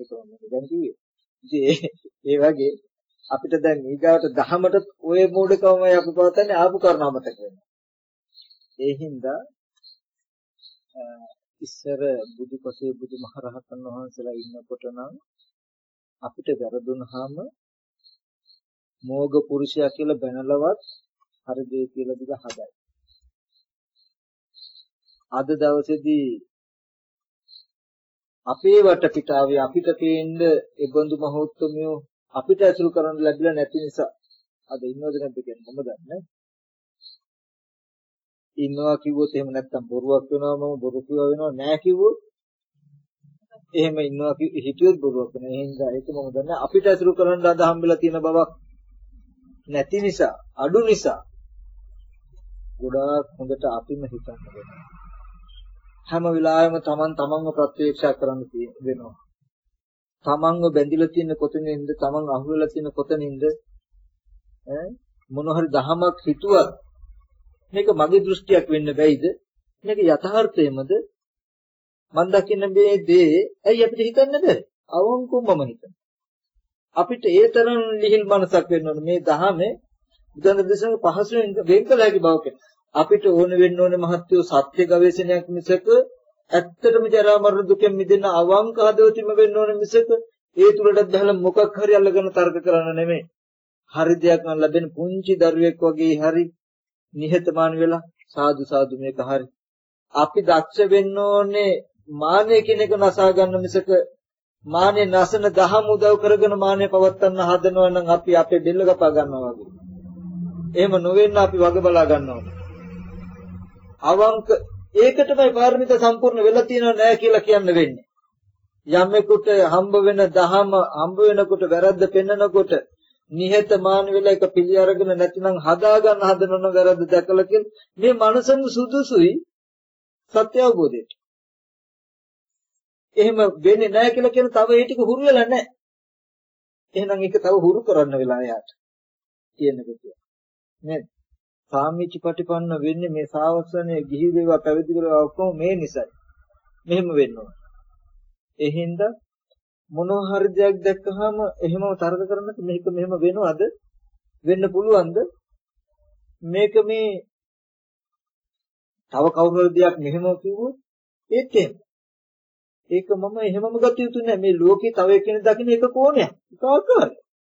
ඒක මම දැන් කිව්වේ. ඒ වගේ අපිට දැන් ඊගාවට දහමට ඔය මූලිකවමයි අපි පවත්න්නේ ආපු කරුණාමතක වෙනවා. ඒ හින්දා ඉස්සර බුදුපසේ බුදුමහරහතන් වහන්සේලා ඉන්නකොට නම් අපිට වැරදුනහම මෝග පුරුෂයා කියලා බැනලවත් හරි දෙය කියලා දිග හදයි. අද දවසේදී අපේ වටපිටාවේ අපිට පේන්න ඒබඳු මහෞත්මයෝ අපිට ඇසුරු කරන්න ලැබිලා නැති නිසා අද ඉන්නවද නැද්ද කියන්නේ මම දන්නේ. ඉන්නවා කිව්වොත් එහෙම නැත්තම් බොරුවක් වෙනවා මම බොරු කිව්වා වෙනවා නෑ කිව්වොත් එහෙම ඉන්නවා හිටියොත් බොරුවක් වෙනවා. ඒ හින්දා ඒක මම දන්නේ අපිට ඇසුරු කරන්න අද හම්බෙලා තියෙන බවක් නැති නිසා අඩු නිසා ගොඩාක් හොඳට අපිම හිතන්න වෙනවා. හැම වෙලාවෙම තමන්ව ප්‍රත්‍යක්ෂ කරන්න වෙනවා. තමන්ව බැඳිලා තියෙන කොතනින්ද තමන් අහුවෙලා තියෙන කොතනින්ද මොන හරි දහමක් හිතුවත් මේක මගේ දෘෂ්ටියක් වෙන්න බැයිද? මේක යථාර්ථයමද? මම දකින්න මේ දේ ඇයි අපිට හිතන්න බැහැ? අවංකවම හිතන්න. අපිට ඒ තරම් ලිහිල් මනසක් වෙන්න ඕනේ මේ දහමේ බුදුන් දෙසන පහසුවෙන් වෙන් කළ හැකි බවක. අපිට ඕන වෙන්න ඕනේ මහත්වෝ සත්‍ය ගවේෂණයක් මිසක ඇත්තටම ජරා මරණ දුකෙන් මිදෙන්න අවංක හදවතින්ම වෙන්න ඕනේ මිසක ඒ තුලටත් බහලා මොකක් හරි අල්ලගෙන තර්ක කරන්න නෙමෙයි. හරි දෙයක් නම් ලැබෙන පුංචි දරුවෙක් වගේ හරි නිහතමානී වෙලා සාදු සාදු මේක හරි. අපි දක්ෂ වෙන්න ඕනේ මානෙ කියන එක නසා ගන්න මිසක මානෙ නැසන දහම උදව් කරගෙන මානෙ පවත්තන්න හදනවා නම් අපි අපේ බෙල්ල කපා ගන්නවා වගේ. එහෙම නොවෙන්න අපි වග බලා ගන්න ඕනේ. අවංක ඒකටමයි පාරමිතා සම්පූර්ණ වෙලා තියෙනව නෑ කියලා කියන්න වෙන්නේ. යමෙකුට හම්බ වෙන දහම හම්බ වෙනකොට වැරද්ද පෙන්නකොට නිහතමානී වෙලා එක පිළි අරගෙන නැතිනම් හදා ගන්න හදනවන වැරද්ද දැකලා කියන මේ මනසම සුදුසුයි සත්‍ය අවබෝධයට. එහෙම වෙන්නේ නැහැ කියලා කියන තව ඒ ටික හුරු වෙලා නැහැ. එහෙනම් ඒක තව හුරු කරන්න වෙලා යාට. කියන එක කියන්නේ. නේද? සාමිච්ච ප්‍රතිපන්න වෙන්නේ මේ සාවසනේ ගිහි වේවා පැවිදි වේවා ඔක්කොම මේ නිසයි. මෙහෙම වෙන්න ඕන. ඒ හින්දා මොනවා හරි දෙයක් දැක්කහම එහෙමම තර්ක කරන්නත් මේක මෙහෙම වෙනවද? වෙන්න පුළුවන්ද? මේක මේ තව කවුරු හරි දෙයක් මෙහෙම කිව්වොත් ඒත් එහෙම. ඒක මම එහෙමම ගත යුතු නෑ. මේ ලෝකේ තව කෙනෙක් දකින්න එක කෝණයක්. ඒක ආකාරය.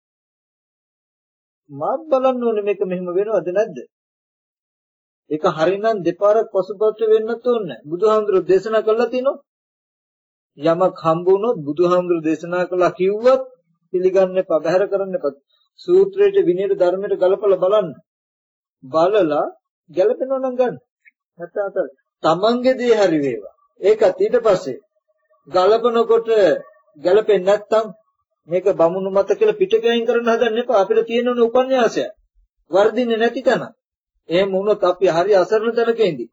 මාත් බලන්න ඕනේ මේක මෙහෙම වෙනවද නැද්ද? ඒක හරිනම් දෙපාරක් පසුපස වෙන්නත් ඕනේ. බුදුහාමුදුරුවෝ දේශනා කළා තියෙනවා. යමක් හම්බ වුණොත් බුදුහාමුදුරුවෝ දේශනා කළා කිව්වත් පිළිගන්න එපා, බැහැර කරන්න එපා. සූත්‍රයේ විනයට ධර්මයට ගලපලා බලන්න. බලලා ගැලපෙනවා නම් ගන්න. නැත්නම් තමන්ගේ දේ හරි වේවා. ඒකත් ඊට පස්සේ ගලපනකොට ගැලපෙන්නේ නැත්නම් මේක බමුණු මත කියලා පිටකයෙන් කරන්න හදන්න එපා. අපිට තියෙන උපන්‍යාසය වර්ධින්නේ නැති තැන. එහෙම වුණොත් අපි හරි අසරණ තැනක ඉඳී.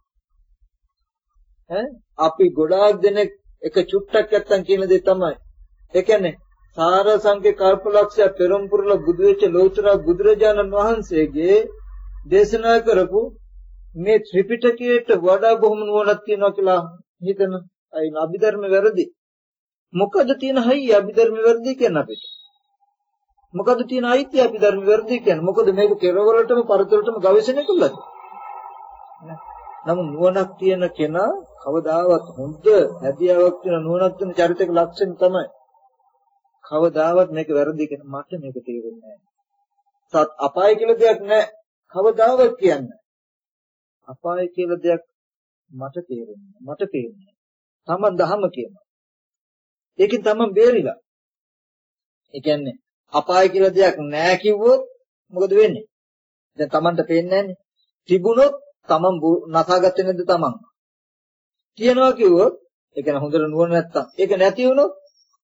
අපි ගොඩාක් දෙනෙක් එක චුට්ටක් නැත්තම් කියන දේ තමයි. ඒ කියන්නේ සාර සංකේ කල්පලක්ෂය පෙරම්පුරල බුදු වෙච්ච ලෞතර බුදුරජාණන් වහන්සේගේ දේශනා කරපු මේ ත්‍රිපිටකයට වඩා බොහොම නුවණක් තියෙනවා කියලා හිතන අය අභිධර්ම වැරදි. මොකද තියෙන හයිය අභිධර්ම වැරදි කියන අපිට. මොකද තියෙන අයිතිය අභිධර්ම වැරදි කියන්නේ. මොකද මේක කෙරවලටම පරතරටම ගවේෂණය කළාද? නමුත් නුවණක් තියෙන කෙනා කවදාවත් හොඳ හැදියාවක් තියෙන නුවණක් තියෙන චරිතයක ලක්ෂණ තමයි. කවදාවත් මේක වැරදි කියන මට මේක තේරෙන්නේ නැහැ. අපාය කියලා දෙයක් නැහැ. කවදාවත් කියන්නේ. අපාය කියලා දෙයක් මට තේරෙන්නේ නැහැ. මට පේන්නේ. තමන් දහම කියනවා. ඒකෙන් තමන් බේරිලා. ඒ කියන්නේ අපාය කියලා දෙයක් නැහැ කිව්වොත් මොකද වෙන්නේ? දැන් තමන්ට පේන්නේ නැන්නේ. තිබුණොත් තමන් නසාගත්තේ නැද්ද තමන්? කියනවා කිව්වොත් ඒ කියන්නේ හොඳට නුවණ නැත්තම් ඒක නැති වුණොත්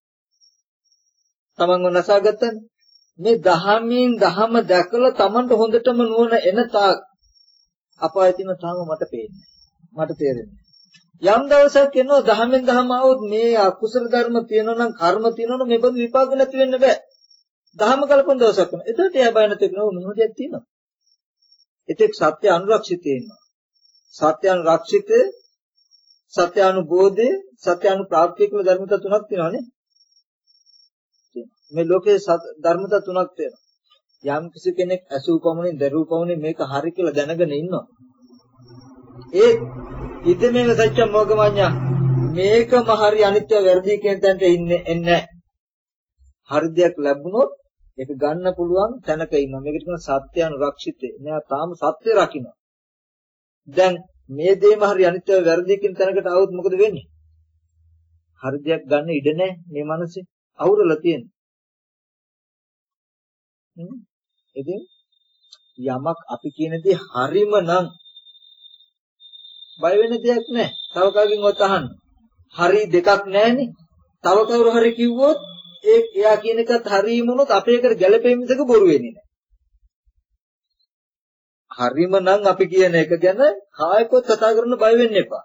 තමන්ව නසාගත්තනේ. මේ දහමින් දහම දැකලා තමන්ට හොඳටම නුවණ එන තාක් අපාය තියෙන තාම මට පේන්නේ. මට තේරෙන්නේ. යම් දවසක් එනවා දහමෙන් දහම આવොත් මේ අකුසල ධර්ම තියෙනවා නම් කර්ම තියෙනවා නම් මේ බඳු විපාක නැති වෙන්න බෑ. දහම කල්පන දවසක් වෙනවා. එතකොට එයා බය නැති වෙනවා මොනවදයක් තියෙනවා. ඒතෙක් සත්‍ය අනුරක්ෂිතේ ඉන්නවා. සත්‍ය අනුරක්ෂිතේ සත්‍ය අනුබෝධේ සත්‍ය අනුප්‍රාප්තිය කියලා ධර්මතා තුනක් තියෙනවානේ. මේ ලෝකේ ධර්මතා තුනක් තියෙනවා. යම් කිසි කෙනෙක් අසූ පමණින් දරූ පමණින් මේක හරි කියලා දැනගෙන ඉන්නවා. ඒ ඉදමේව සත්‍යම් මොගමඤ්ඤා මේකම හරි අනිත්‍ය වැරදි කියන තැනට එන්නේ හරි දෙයක් ලැබුණොත් ඒක ගන්න පුළුවන් තැනක ඉන්නවා. මේකට කියන සත්‍ය අනුරක්ෂිතේ. මෙයා තාම සත්‍ය රකින්න. දැන් මේ දෙයම හරි අනිත්‍ය වැරදි කියන තැනකට આવුත් මොකද වෙන්නේ? හරි දෙයක් ගන්න ඉඩ නැහැ මේ මනසේ. අවුරලා තියෙනවා. ඉතින් යමක් අපි කියන දේ හරිම නම් බය වෙන දෙයක් නැහැ. තව කාගෙන්වත් අහන්න. හරි දෙකක් නැහැනේ. තව කවුරු හරි කිව්වොත් එයා කියන එකත් හරිම වුණොත් අපේ එකට ගැළපෙන්නේ මිසක බොරු වෙන්නේ නැහැ. හරිම නම් අපි කියන එක ගැන කායකොත් කතා කරන්න බය වෙන්න එපා.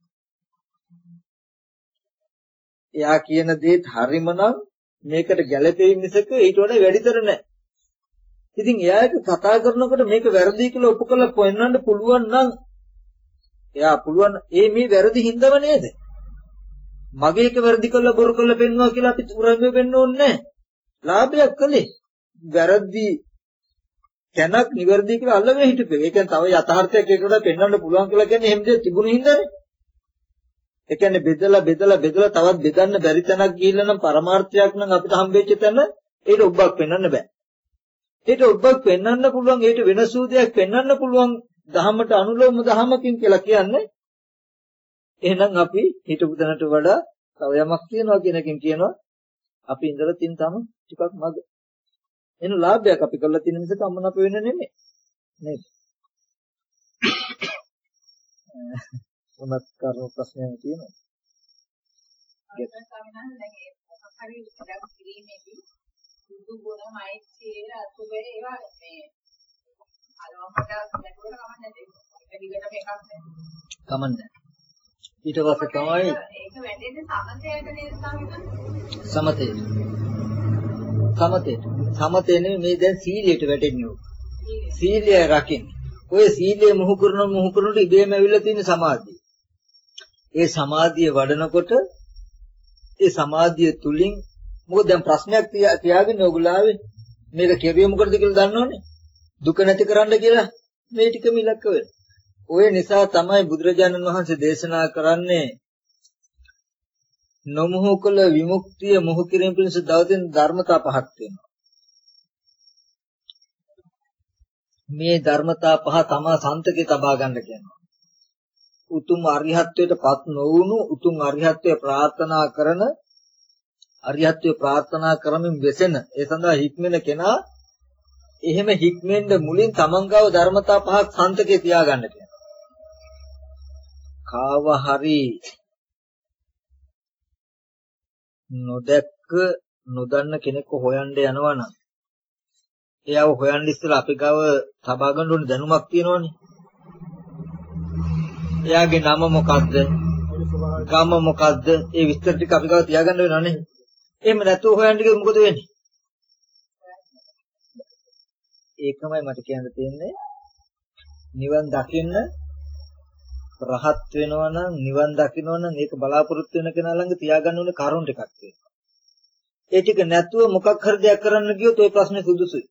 එයා කියන දේත් හරිම නම් මේකට ගැළපෙන්නේ මිසක ඊට වඩා වැඩිතර නැහැ. ඉතින් එයා එක කතා කරනකොට මේක වැරදි කියලා ඔප්පු කරලා පෙන්වන්න පුළුවන් නම් එයා පුළුවන් මේ වැරදි හින්දාම නේද? මගේ එක වැරදි කළා බොරු කළා පෙන්වනවා කියලා අපි උරංගෙ වෙන්න ඕනේ නැහැ. ලාභයක් කළේ. වැරදි තැනක් නිවැරදි කියලා අල්ලගෙන හිටපේ. ඒ කියන්නේ තව යථාර්ථයක් ඒකට පෙන්වන්න පුළුවන් කියලා කියන්නේ එහෙම දෙයක් තිබුණු හින්දානේ. ඒ කියන්නේ බෙදලා තවත් බෙදන්න බැරි තැනක් ගිහිල්ලා නම් පරමාර්ථයක් නම් අපිට හම්බෙච්ච තැන ඒක ඔබ්බක් පෙන්වන්න බෑ. ඒක ඔබ්බක් පෙන්වන්න පුළුවන් ඒක වෙනස් වූ දෙයක් පෙන්වන්න පුළුවන් දහමට අනුලෝම දහමකින් කියලා කියන්නේ එහෙනම් අපි හිතපු තැනට වඩා තව යමක් තියනවා කියන එකෙන් කියනවා අපි ඉඳලා තින් තම ටිකක් මග එන ලාභයක් අපි කරලා තියෙන නිසා අමනප වෙන්න නෙමෙයි නේද? මොනක් කරුණු ප්‍රශ්නයක් තියෙනවද? දුු ගුණ මෛත්‍රිය අසුබේ ඒවා මේ අලවකට නැතුවට කමන්නේ ඒක දිගටම එකක් නෑ කමන්නේ ඊට පස්සේ තමයි ඒක වැටෙන්නේ සමතේට නේද සමතේ නෙමෙයි මේ දැන් සීලයට වැටෙන්නේ. සීලය රකින්න. ඔය සීලය මුහු කරනකොට ඉබේම ඇවිල්ලා තියෙන සමාධිය. ඒ සමාධිය වඩනකොට ඒ සමාධිය තුලින් මොකද දැන් ප්‍රශ්නයක් තියාගෙන ඔයගොල්ලෝ ආවේ මේක කෙරුවේ මොකටද කියලා දන්නවනේ දුක නැති කරන්න කියලා මේ ටිකම ඉලක්ක වෙන. ඔය නිසා තමයි බුදුරජාණන් වහන්සේ දේශනා කරන්නේ නොමුහු කළ විමුක්තිය මොහු කිරීම පිණිස දවතින් ධර්මතා පහක් තියෙනවා. මේ ධර්මතා පහ තමයි සන්තකේ තබා ගන්න කියනවා. උතුම් අරිහත්ත්වයට පත් නොවුණු උතුම් අරිහත්ත්වය ප්‍රාර්ථනා කරමින් වෙසෙන ඒ සඳහා හික්මෙන කෙනා එහෙම හික්මෙන්න මුලින් තමන්ගාව ධර්මතා පහක් සන්තකේ තියාගන්න කියනවා. කාව හරි නොදැක්ක නොදන්න කෙනෙක්ව හොයන්න යනවා නම් එයාව හොයන්න ඉස්සෙල්ලා අපි ගාව තබා ගන්න ඕනේ දැනුමක් තියෙනවනේ. එයාගේ නම මොකද්ද? ගම මොකද්ද? ඒ විස්තර ටික අපි ගාව තියාගන්න වෙනවනේ. එහෙම නැතුව හොයන්න ගියොත් මොකද වෙන්නේ? ඒකමයි මට කියන්න තියෙන්නේ. නිවන් දකින්න රහත් වෙනවා නම් නිවන් දකින්න නම් ඒක බලාපොරොත්තු වෙන කෙනා ළඟ තියාගන්න ඕනේ කරුණු ටිකක් තියෙනවා. ඒ ටික නැතුව මොකක් හරි දෙයක් කරන්න ගියොත් ওই ප්‍රශ්නේ සුදුසුයි.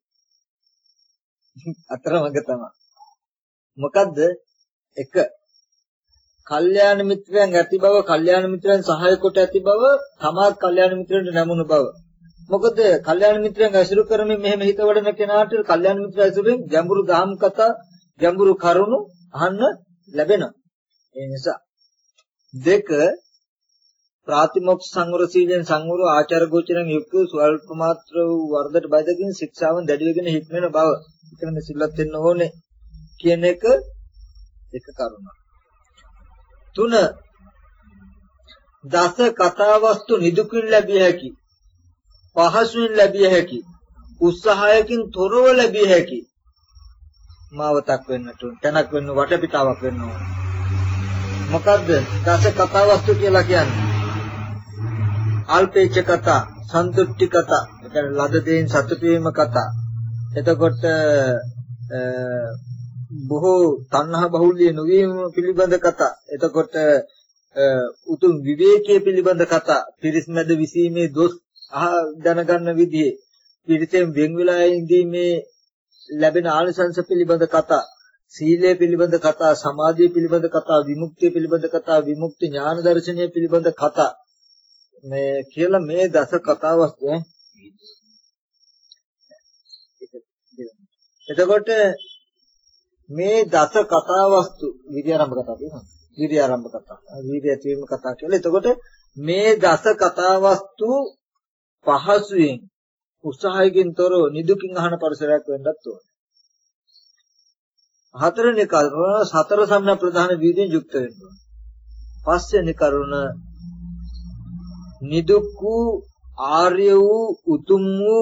අතරමඟ තමයි. මොකද්ද? එක කල්යාණ මිත්‍රයන් ඇති බව, කල්යාණ මිත්‍රයන් සහාය කොට ඇති බව, තමාත් කල්යාණ මිත්‍රයන්ට නැමුණු බව. මොකද කල්යාණ මිත්‍රයන් ඇසුරු කරමින් මෙහෙම හිත වඩන කෙනාට කල්යාණ මිත්‍ර ඇසුරෙන් ගැඹුරු දහම් කතා, ගැඹුරු කරුණු අහන්න ලැබෙනවා. ඒ නිසා දෙක ප්‍රාතිමොක්ඛ සංවර සීලෙන් සංවර ආචාර ගෝචරයෙන් යුක්ත ස්වල්ප මාත්‍ර වූ වර්ධට බයදකින් ශික්ෂාවන් දැඩි වෙගෙන හික්මෙන බව. එතන සිල්වත් වෙන්න ඕනේ කියන එක කරුණක්. 3 දස කතා වස්තු නිදුකින් ලැබිය හැකි, පහසුවෙන් ලැබිය හැකි, උත්සාහයකින් තොරව ලැබිය හැකි මාවතක් වෙන්නට තැනක් වෙන්න වටපිටාවක් වෙන්න ඕන. මොකද්ද දස කතා වස්තු කියලා කියන්නේ? අල්පේච්ඡ කතා, සන්තුට්ටි කතා, ඒ කියන්නේ ලද දෙයින් සතුටු වීම කතා. එතකොට බොහෝ තණ්හා බහුල්‍ය නොවීම පිළිබඳ කතා. එතකොට උතුම් විවේකයේ පිළිබඳ කතා, පිරිස්මැද විසීමේ දොස් දැනගන්න විදිහේ පිරිතෙන් වෙන් වෙලා ඉඳීමේ ලැබෙන ආනිසංස පිළිබඳ කතා, සීලය පිළිබඳ කතා, සමාධිය පිළිබඳ කතා, විමුක්තිය පිළිබඳ කතා, විමුක්ති ඥාන දර්ශනය පිළිබඳ කතා මේ කියලා මේ දස කතාවස් එතකොට මේ දස කතාවස්තු විද්‍යාරම්භ කතා කියනවා. විද්‍යාරම්භ කතා. විද්‍ය ඇතිවීම කතා කියලා. එතකොට මේ දස කතාවස්තු පහසුවෙන් උත්සාහයෙන් තොරව නිදුකින් අහන පරිසරයක් වෙන්නත් ඕනේ. හතරවෙනි කරුණ සතර සම්‍යක් ප්‍රධාන වීර්යයෙන් යුක්ත වෙන්න ඕනේ. පස්වෙනි කරුණ නිදුක් වූ ආර්ය වූ උතුම් වූ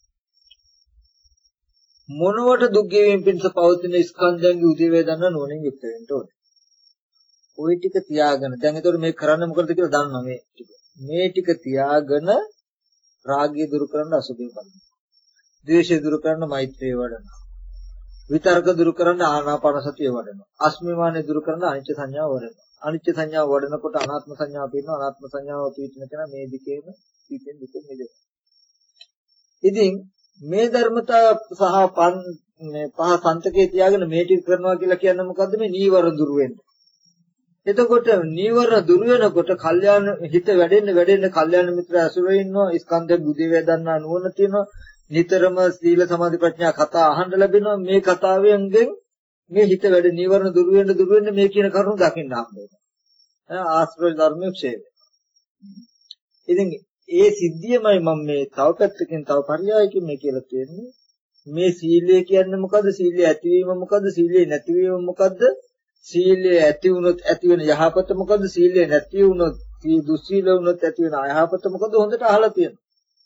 මොනවට දුක් ගෙවීම පිණිස පවතින ස්කන්ධයන්ගේ උදේවැය දන්න නුවණින් යුක්ත වෙන්න ඕනේ. ওই ටික තියාගෙන දැන් ඒතකොට මේ කරන්න මොකද කියලා දන්නවා මේ ටික. මේ ටික තියාගෙන රාගය දුරු කරන්න අසුභය බලනවා. ද්වේෂය දුරු කරන්න මෛත්‍රිය වඩනවා. විතර්ක දුරු කරන්න ආනාපාන සතිය වඩනවා. අස්මිමානය දුරු කරන්න අනිත්‍ය සංඥාව වඩනවා. අනිත්‍ය සංඥාව වඩනකොට අනාත්ම සංඥාව පේනවා. අනාත්ම සංඥාව පිටින කෙනා මේ දිකේම පිටින් දුක මිදෙනවා. ඉතින් මේ ධර්මතා සහ පහ සන්තකේ තියාගෙන මේ ටික කරනවා කියලා කියන්නේ මොකද්ද? මේ නීවරණ දුරු වෙන්න. එතකොට නීවරණ දුරු වෙනකොට කල්යාණ හිත වැඩෙන්න කල්යාණ මිත්‍ර ඇසුරේ ඉන්නවා. ස්කන්ධ බුද්ධිය දන්නා නුවණ තියෙනවා. නිතරම සීල සමාධි ප්‍රඥා කතා අහන්න ලැබෙනවා. මේ කතාවෙන් මේ හිත වැඩ නීවරණ දුරු වෙන්න මේ කියන කරුණු දකින්න හම්බ වෙනවා. ආශ්‍රය ධර්මයේ ක්ෂේය. ඉතින් ඒ සිද්ධියමයි මම මේ තව පැත්තකින් තව පරියායකින් මේ කියලා තියෙන්නේ. මේ සීලය කියන්නේ මොකද්ද? සීලය ඇතිවීම මොකද්ද? සීලය නැතිවීම මොකද්ද? සීලය ඇති වුණොත් ඇති වෙන යහපත මොකද්ද? සීලය නැති වුණොත් දුස්සීල වුණොත් ඇති වෙන අයහපත මොකද්ද? හොඳට අහලා තියෙනවා.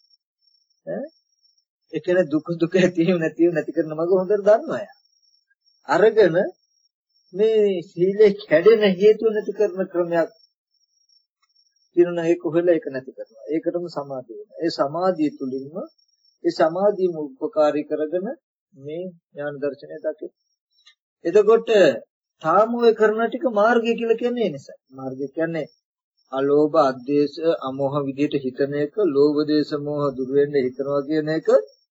ඒ කියන්නේ දුක ඇතිවීම නැති කරන මග හොඳට දන්නවා යා. අරගෙන මේ සීලේ කැඩෙන හේතුව නැති කරන ක්‍රමයක් කියනවා. ඒක කොහෙලා ඒක නැති කරනවා. ඒකටම සමාධිය වෙනවා. ඒ සමාධිය තුලින්ම ඒ සමාධියම උපකාරී කරගෙන මේ ඥාන දර්ශනය දකින. එතකොට තාම ඔය කරන ටික මාර්ගය කියලා කියන්නේ ඒ නිසා. මාර්ගය කියන්නේ අලෝභ, අද්වේෂ, අමෝහ විදියට හිතන එක, ලෝභ, දේශ, මෝහ දුර වෙන්න හිතනවා කියන එක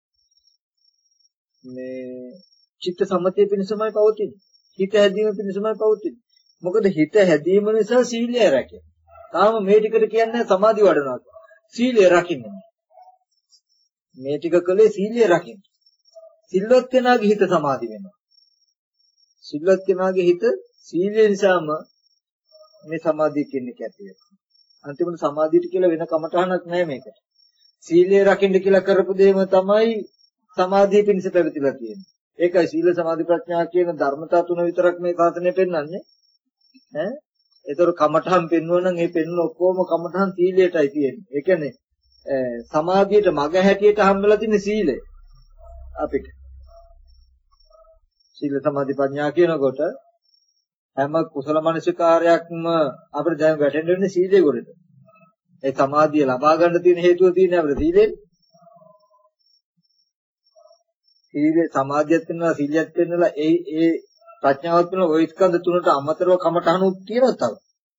මේ චිත්ත සමතය පිණිසමයි පවතින්නේ. හිත හැදීම පිණිසමයි පවතින්නේ. මොකද හිත හැදීම නිසා සීලය රැකෙනවා. තාම මේ ටිකට කියන්නේ සමාධි වඩනවා. සීලය රකින්නේ. මේ ටික කලේ සීලය රකින්න. සිල්වත් කෙනාගේ හිත සමාධි වෙනවා. සිල්වත් කෙනාගේ හිත සීලය නිසාම මේ සමාධිය කියන්නේ කැටි වෙනවා. අන්තිමට සමාධියට කියලා වෙන කමටහනක් නැහැ මේකට. සීලය රකින්න කියලා කරපු දෙයම තමයි සමාධිය පිණිස පැවතිලා තියෙන්නේ. ඒකයි සීල සමාධි ප්‍රඥා කියන ධර්මතා තුන විතරක් මේ සාසනය පෙන්වන්නේ. ඒතර කමඨහන් පෙන්වනනම් ඒ පෙන්වන ඔක්කොම කමඨහන් සීලයටයි තියෙන්නේ. ඒ කියන්නේ සමාධියට මග හැටියට හම්බෙලා තියෙන සීලය අපිට. සීල සමාධි ප්‍රඥා කියනකොට හැම කුසල මනසිකාරයක්ම අපිට දැන් වැටෙන්න වෙන්නේ සීලේ ගොඩට. ඒ සමාධිය ලබා ගන්න තියෙන හේතුව තියෙන්නේ අපිට සීලෙන්. සීලේ සමාධියත් වෙනවා සීලියත් වෙනවා ඒ ප්‍රඥාවත් වෙන ওই ස්කන්ධ තුනට අමතරව කමඨහනුත් තියෙනවා තව.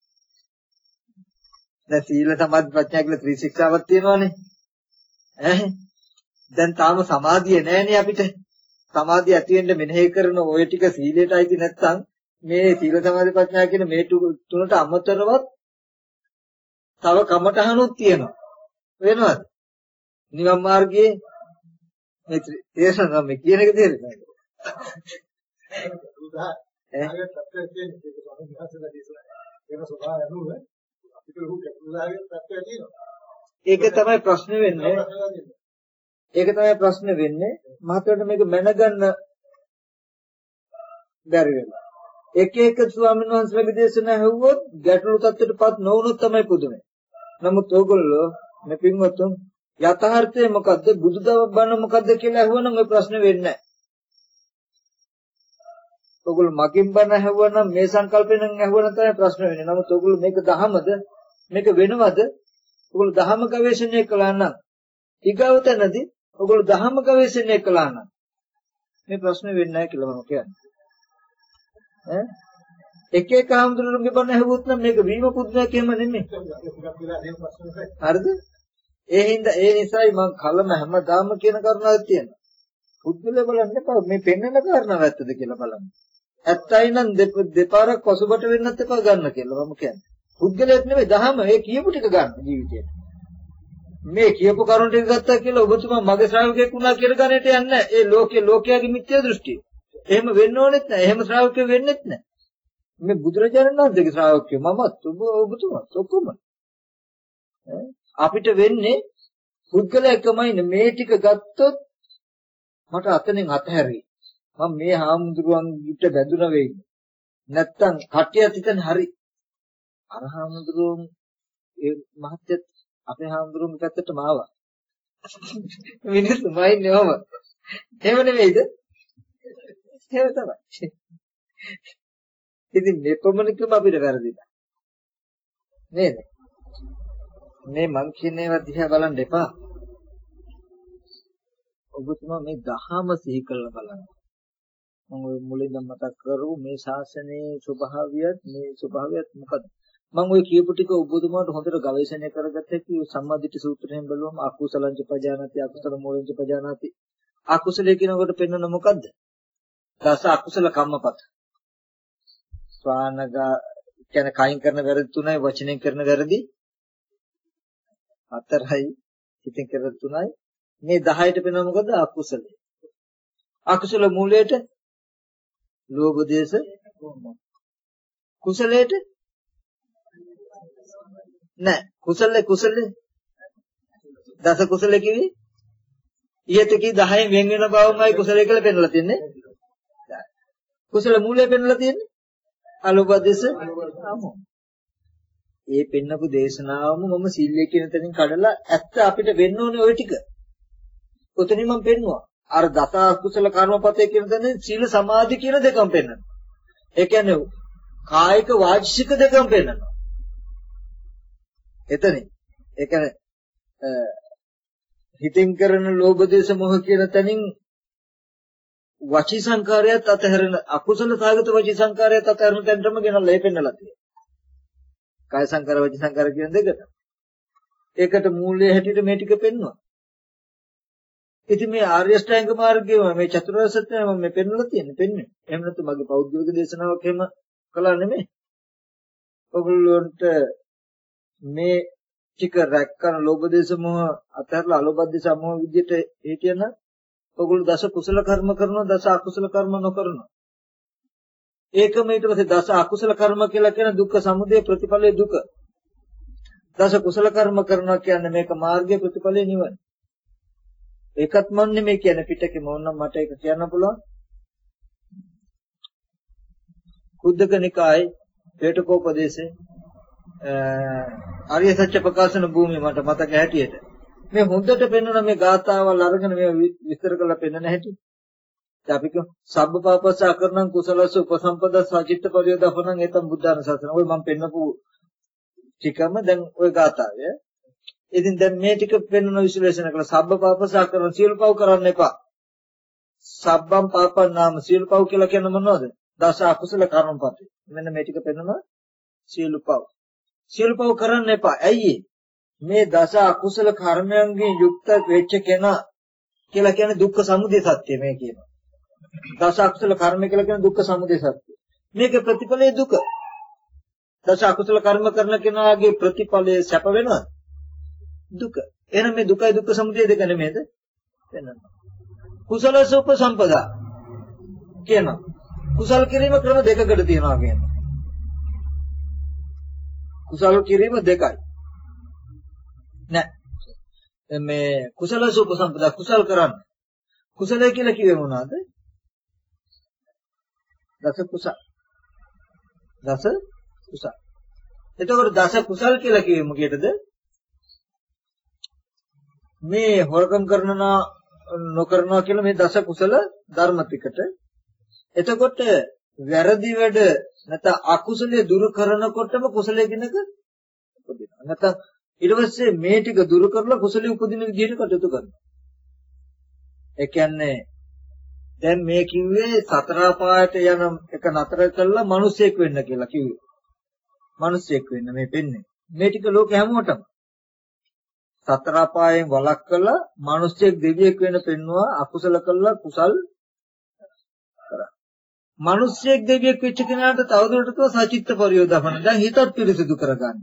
දැන් සීල සමාධි ප්‍රඥා කියලා ත්‍රිශික්ෂාවක් තියෙනවානේ. දැන් තාම සමාධිය නැහැනේ අපිට. සමාධිය ඇති වෙන්න මෙනෙහි කරන ওই ටික සීලයට අයිති නැත්නම් මේ සීල සමාධි ප්‍රඥා කියන මේ තුනට අමතරවත් තව කමඨහනුත් තියෙනවා. වෙනවද? නිවන් මාර්ගයේ මේ තේසන මේ කියන එක තේරෙන්නේ ඒක තමයි ප්‍රශ්නේ වෙන්නේ. ඒක තමයි ප්‍රශ්නේ වෙන්නේ. මහත්වයට මේක මැනගන්න බැරි වෙනවා. එක එක ස්වාමීන් වහන්සේලාගේ දේශනා ඇහුවොත් ගැටලු තත්ත්වයටපත් නොවුනොත් තමයි පුදුමයි. නමුත් ඕගොල්ලෝ මේ පින්වත්තුන් යථාර්ථය මොකද්ද? බුදුදහම බණ මොකද්ද කියලා අහුවනම් ඔය ප්‍රශ්නේ වෙන්නේ නැහැ. ඔයගොල්ලෝ මගින් බණ අහුවනම් මේ සංකල්පෙන් අහුවනම් තමයි ප්‍රශ්න වෙන්නේ. නමුත් ඔයගොල්ලෝ මේක දහමද? මේක වෙනවද? ඔයගොල්ලෝ දහම ගවේෂණය කළා නම් ඊගවතනදී ඔයගොල්ලෝ දහම ගවේෂණය කළා නම් මේ ප්‍රශ්න වෙන්නේ නැහැ කියලා මම කියන්නේ. එක එක ආම්දුරුන්ගේ බණ අහුවොත් නම් මේක වීම පුදුමයක් එහෙම නෙමෙයි. හරිද? ඒ නිසායි මම කලම හැමදාම කියන කරුණාවක් තියෙනවා. පුද්ගලයා බලන්න එපා මේ පෙන්වන කාරණාව ඇත්තද කියලා බලන්න. ඇත්තයි නම් දෙපාරක් පසුබට වෙන්නත් එපා ගන්න කියලා මම කියන්නේ. පුද්ගලයෙක් නෙවෙයි දහම ඒ කියපු ටික ගන්න ජීවිතේට. මේ කියපු කරුණ ටික ගත්තා කියලා ඔබතුමා මගේ ශ්‍රාවකයෙක් වුණා කියලා ගන්නට යන්නේ නැහැ. ඒ ලෝකයාගේ මිත්‍යා දෘෂ්ටිය. එහෙම වෙන්න ඕනෙත් නැහැ. එහෙම ශ්‍රාවකයෙක් වෙන්නෙත් නැහැ. මේ බුදුරජාණන් වහන්සේගේ ශ්‍රාවකයෝ මමත් ඔබතුමාත් ඔක්කොම. අපිට වෙන්නේ පුද්ගලයෙක්මයි මේ ටික ගත්තොත් මට අතනින් අතහැරි. මම මේ හාමුදුරුවන්ට බැඳුන වෙයි. නැත්තම් කටියත් හිතන හරි. අර හාමුදුරුවෝ ඒ මහත්යත් අපේ හාමුදුරුවෝ පැත්තටම ආවා. මිනිස්සුමයි නෝම. එහෙම නෙවෙයිද? එහෙම තමයි. ඉතින් මේ කොමනිකම අපිට වැරදිලා. නේද? මේ මං කියන ඒවා දිහා බලන්න එපා. ඔබතුමා මේ දහම සිහි කරලා බලන්න. මම ඔය මුලින්ම මතක් කරු මේ ශාසනයේ ස්වභාවයත් මේ ස්වභාවයත් මොකද? මම ඔය කියපු ටික ඔබතුමාට හොඳට ගවේෂණය කරගත්තා කි සම්මාදිට සූත්‍රයෙන් බලුවම අකුසලංච පජානාති අකුසල මූලංච පජානාති. අකුසලයේ කියනකොට පෙන්වන මොකද්ද? දස අකුසල කම්මපත. ස්වානගා කියන කයින් කරන වැරදි තුනයි වචනෙන් කරන වැරදි හතරයි හිතෙන් කරන තුනයි මේ 10ට පෙන්වන මොකද්ද? අකුසලයි. අකුසල මූලයට ලෝභ දේශ කුසලයට නෑ කුසලේ දස කුසල කිවි ඊට කි 10න් වෙන වෙන බවමයි කුසලයේ කියලා පෙන්වලා තියන්නේ. කුසල මූලය පෙන්වලා තියන්නේ අලෝභ දේශ ආමෝ. ඒ පෙන්නපු දේශනාවම මම සීලය කියන තැනින් කඩලා ඇත්ත අපිට වෙන්න ඕනේ ওই ටික. ඔතනින් මම පෙන්නුවා. අර දස කුසල කර්මපතේ කියන තැන සීල සමාධි කියන දෙකම පෙන්වනවා. ඒ කියන්නේ කායික වාචික දෙකම පෙන්වනවා. එතනින් ඒ කියන්නේ හිතෙන් කරන ලෝභ දේශ මොහ කියන තැනින් වචී සංකාරයත් අතහැරෙන අකුසල සාගත වචී සංකාරයත් අතහැරෙන තැනටම ගෙනල්ලා ඒ පෙන්නලා තියෙනවා. කාය සංකාර වචී සංකාර කියන දෙකට. ඒකට මූලයේ හැටියට මේ ටික පෙන්වනවා. ඉතින් මේ ආර්ය ශ්‍රැංග මාර්ගයේ මේ චතුරාර්ය සත්‍යය මම මේ පෙන්වලා තියෙන්නේ. එහෙම නැත්නම් මගේ පෞද්ගලික දේශනාවක් එහෙම කළා නෙමෙයි. ඔයගොල්ලන්ට මේ ටික රැක්කන ලෝභ දේශ මොහ අතහැරලා අලෝභ දේශ මොහ විදියට ඒ කියන ඔයගොල්ලෝ දස කුසල කර්ම කරනවා දස අකුසල කර්ම නොකරනවා. ඒකම ඊට පස්සේ දස අකුසල කර්ම කියලා කියන දුක්ඛ සමුදය ප්‍රතිඵලයේ දුක. දස කුසල කර්ම කරනවා කියන්නේ මේක මාර්ගයේ ප්‍රතිඵලයේ නිවන. ඒකත් මම නෙමෙයි කියන්නේ පිටකේ මොනනම් මට ඒක කියන්න පුළුවන්. කුද්දක නිකායේ හේතුකෝපදේශේ ආර්ය සත්‍ය ප්‍රකාශන භූමිය මට මතක හැටියට මේ හොඳට පෙන්වන මේ ගාථාවල් අරගෙන මේ විස්තර කරලා පෙන්වන හැටි. දැන් අපි කියමු සබ්බපාපස්ස අකරණං කුසලස්ස උපසම්පදා සචිත්ත පරියෝදපණං ඒතම් බුද්ධානුශාසන. ඔය මම පෙන්නපු ටිකම දැන් ඔය ගාථාවේ. ඉතින් දැන් මේ ටික පෙන්වන විශ්ලේෂණ කළා සබ්බපාපස්ස අකරණ සියලු පව් කරන්න එපා. සබ්බම් පාපං නාම සියලු පව් කියලා කියන්නේ මොනවද? දස අකුසල කර්මපතේ. මෙන්න මේ ටික පෙන්වන සියලු පව්. සියලු පව් කරන්න එපා. ඇයි මේ දස අකුසල කර්මයන්ගෙන් යුක්ත වෙච්ච කෙනා කියලා කියන්නේ දුක්ඛ සමුදය සත්‍ය මේ කියනවා. දස අකුසල කර්ම කියලා කියන්නේ දුක්ඛ සමුදය සත්‍ය. මේකේ ප්‍රතිඵලය දුක. දස අකුසල කර්ම කරන කෙනාගේ ප්‍රතිඵලය සැප වෙනවා. දුක. එහෙනම් මේ දුකයි දුක්ඛ සමුදය දෙක නෙමෙයිද? වෙනවා. කුසල සෝප සම්පදා කියනවා. කුසල කිරීම ක්‍රම දෙකකට තියෙනවා කියනවා. කුසල කිරීම දෙකයි. නෑ මේ කුසල සෝප සම්පදා කුසල කරන්න. කුසලය කියලා කිව්වේ මොනවද? දස කුසල. දස කුසල. එතකොට දස කුසල කියලා කිව්වේ මොකේද? මේ හොරකම් කරනවා නොකරනවා කියලා මේ දස කුසල ධර්ම ටිකට. එතකොට වැරදි වැඩ නැත්නම් අකුසලයේ දුරු කරනකොටම කුසලයේ කෙනක උපදිනවා. නැත්නම් ඊට පස්සේ මේ ටික දුරු කරලා කුසලයේ උපදින විදිහට කටයුතු කරනවා. ඒ කියන්නේ දැන් මේ කිව්වේ සතර පායට යන එක නතර කළා මිනිසෙක් වෙන්න කියලා කිව්වේ. මිනිසෙක් වෙන්න මේ පෙන්නේ. මේ ටික ලෝක හැමෝටම සතර අපායෙන් වළක්වලා මිනිස්සෙක් දෙවියෙක් වෙන පෙන්නවා අකුසල කළා කුසල් කරා. මිනිස්සෙක් දෙවියෙක් වෙච්ච කෙනාට තවදුරටත් සචිත්ත පරියෝධපන. දැන් හිතත් පිරිසිදු කරගන්න.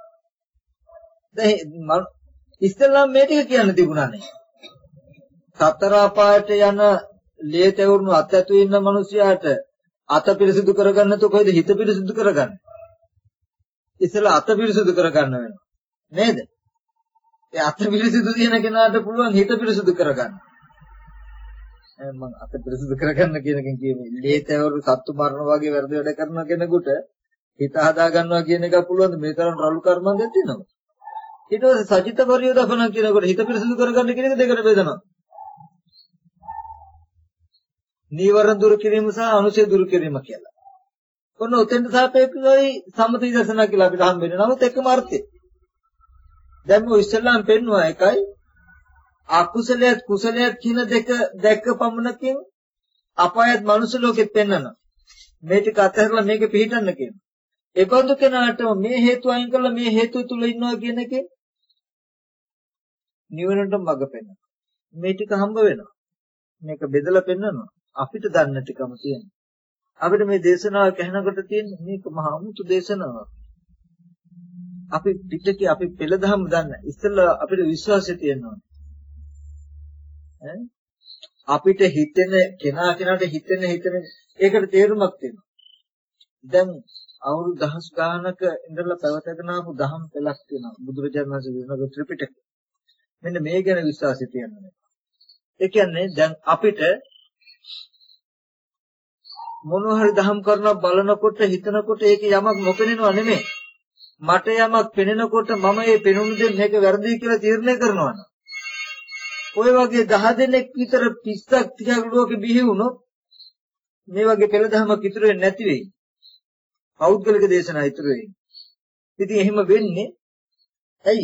දැන් ඉස්ලාම් මේ ටික කියන්න තිබුණානේ. සතර අපායට යන ලේ තෙවුණු අත්‍යතු ඉන්න මිනිසයාට අත පිරිසිදු කරගන්න તો කොහෙද හිත පිරිසිදු කරගන්නේ? ඉස්සෙල්ලා අත පිරිසිදු කරගන්න වෙනවා. නේද? ඒ අත පිරිසිදු තියෙන කෙනාට පුළුවන් හිත පිරිසිදු කරගන්න. මම අත පිරිසිදු කරගන්න කියන එකෙන් කියන්නේ ලේ තෙවුරු සත්තු මරණ වගේ වැරදි වැඩ කරන කෙනෙකුට හිත හදා ගන්නවා කියන එක පුළුවන් මේ තරම් රළු කර්මන්තයක් තියෙනවා. ඊට පස්සේ සචිත්ත පරියෝධපන කියනකොට හිත පිරිසිදු කරගන්න කියන එක දෙකට බෙදනවා. නීවරණ දුරු කිරීම සහ අනුසය දුරු කිරීම කියලා. ඔන්න උතෙන්ට සාපේක්ෂවයි සම්මත විදර්ශනා කියලා අපිට හම්බෙන්නේ. නමුත් එකම අර්ථය. දැන් මේ ඉස්ලාම් පෙන්වුවා එකයි අකුසලයක් කුසලයක් කියන දෙක දැක්ක පමණකින් අපායත් මනුෂ්‍ය ලෝකෙත් පෙන්වනවා. මේ ටික අතහැරලා මේක පිළිටන්න කියනවා. ඒ බඳු කෙනාට මේ හේතු අයින් කරලා මේ හේතු තුල ඉන්නවා කියන එකේ නිවනට මඟ පෙන්වනවා. මේ ටික හම්බ වෙනවා. මේක බෙදලා පෙන්වනවා. අපිට දන්න ටිකම තියෙනවා. අපිට මේ දේශනාව කහනකොට තියෙන මේක මහා අමුතු දේශනාවක්. අපි පිටකේ අපි පෙළදහම දන්න. ඉස්සෙල්ලා අපිට විශ්වාසය තියෙනවා. අපිට හිතෙන කෙනාට හිතෙන ඒකට තේරුමක් තියෙනවා. දැන් අවුරුදු දහස් ගානක ඉඳලා පැවතගෙන ආපු දහම් පෙළක් තියෙනවා. බුදුරජාණන් වහන්සේ දේශනා කළ ත්‍රිපිටකය. මෙන්න මේ ගැන විශ්වාසය තියෙනවා. ඒ කියන්නේ දැන් අපිට මොනවා හරි දහම් කරනවා බලනකොට හිතනකොට ඒක යමක් නොපෙනෙනව නෙමෙයි. මට යමක් පෙනෙනකොට මම මේ පෙනුන දේ මේක වැරදි කියලා තීරණය කරනවා නේද? ඔය වගේ 10 දෙනෙක් විතර 30ක් 30ක් ලෝකෙ බිහි වුණොත් මේ වගේ පෙළ දහමක් ඉතුරු වෙන්නේ නැති වෙයි. පෞද්ගලික දේශනා ඉතුරු වෙයි. ඉතින් එහෙම වෙන්නේ ඇයි?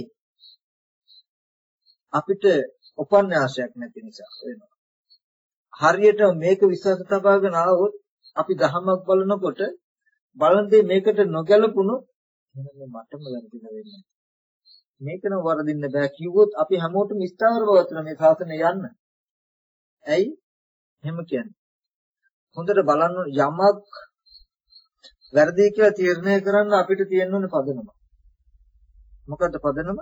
අපිට උපන්යාසයක් නැති නිසා වෙනවා. හරියට මේක විශ්වාස තබාගෙන ආවොත් අපි දහමක් බලනකොට බලන දේ මේකට නොගැලපුණු එහෙනම් මටම වැරදිලා වෙන්නේ. මේක නම් වරදින්න බෑ කිව්වොත් අපි හැමෝටම ස්ථාවර බවතර මේ ශාසනය යන්න. ඇයි? එහෙම කියන්නේ. හොඳට බලන්න යමක් වැරදි කියලා තීරණය කරන්න අපිට තියෙන්න ඕනේ පදනම. මොකද්ද පදනම?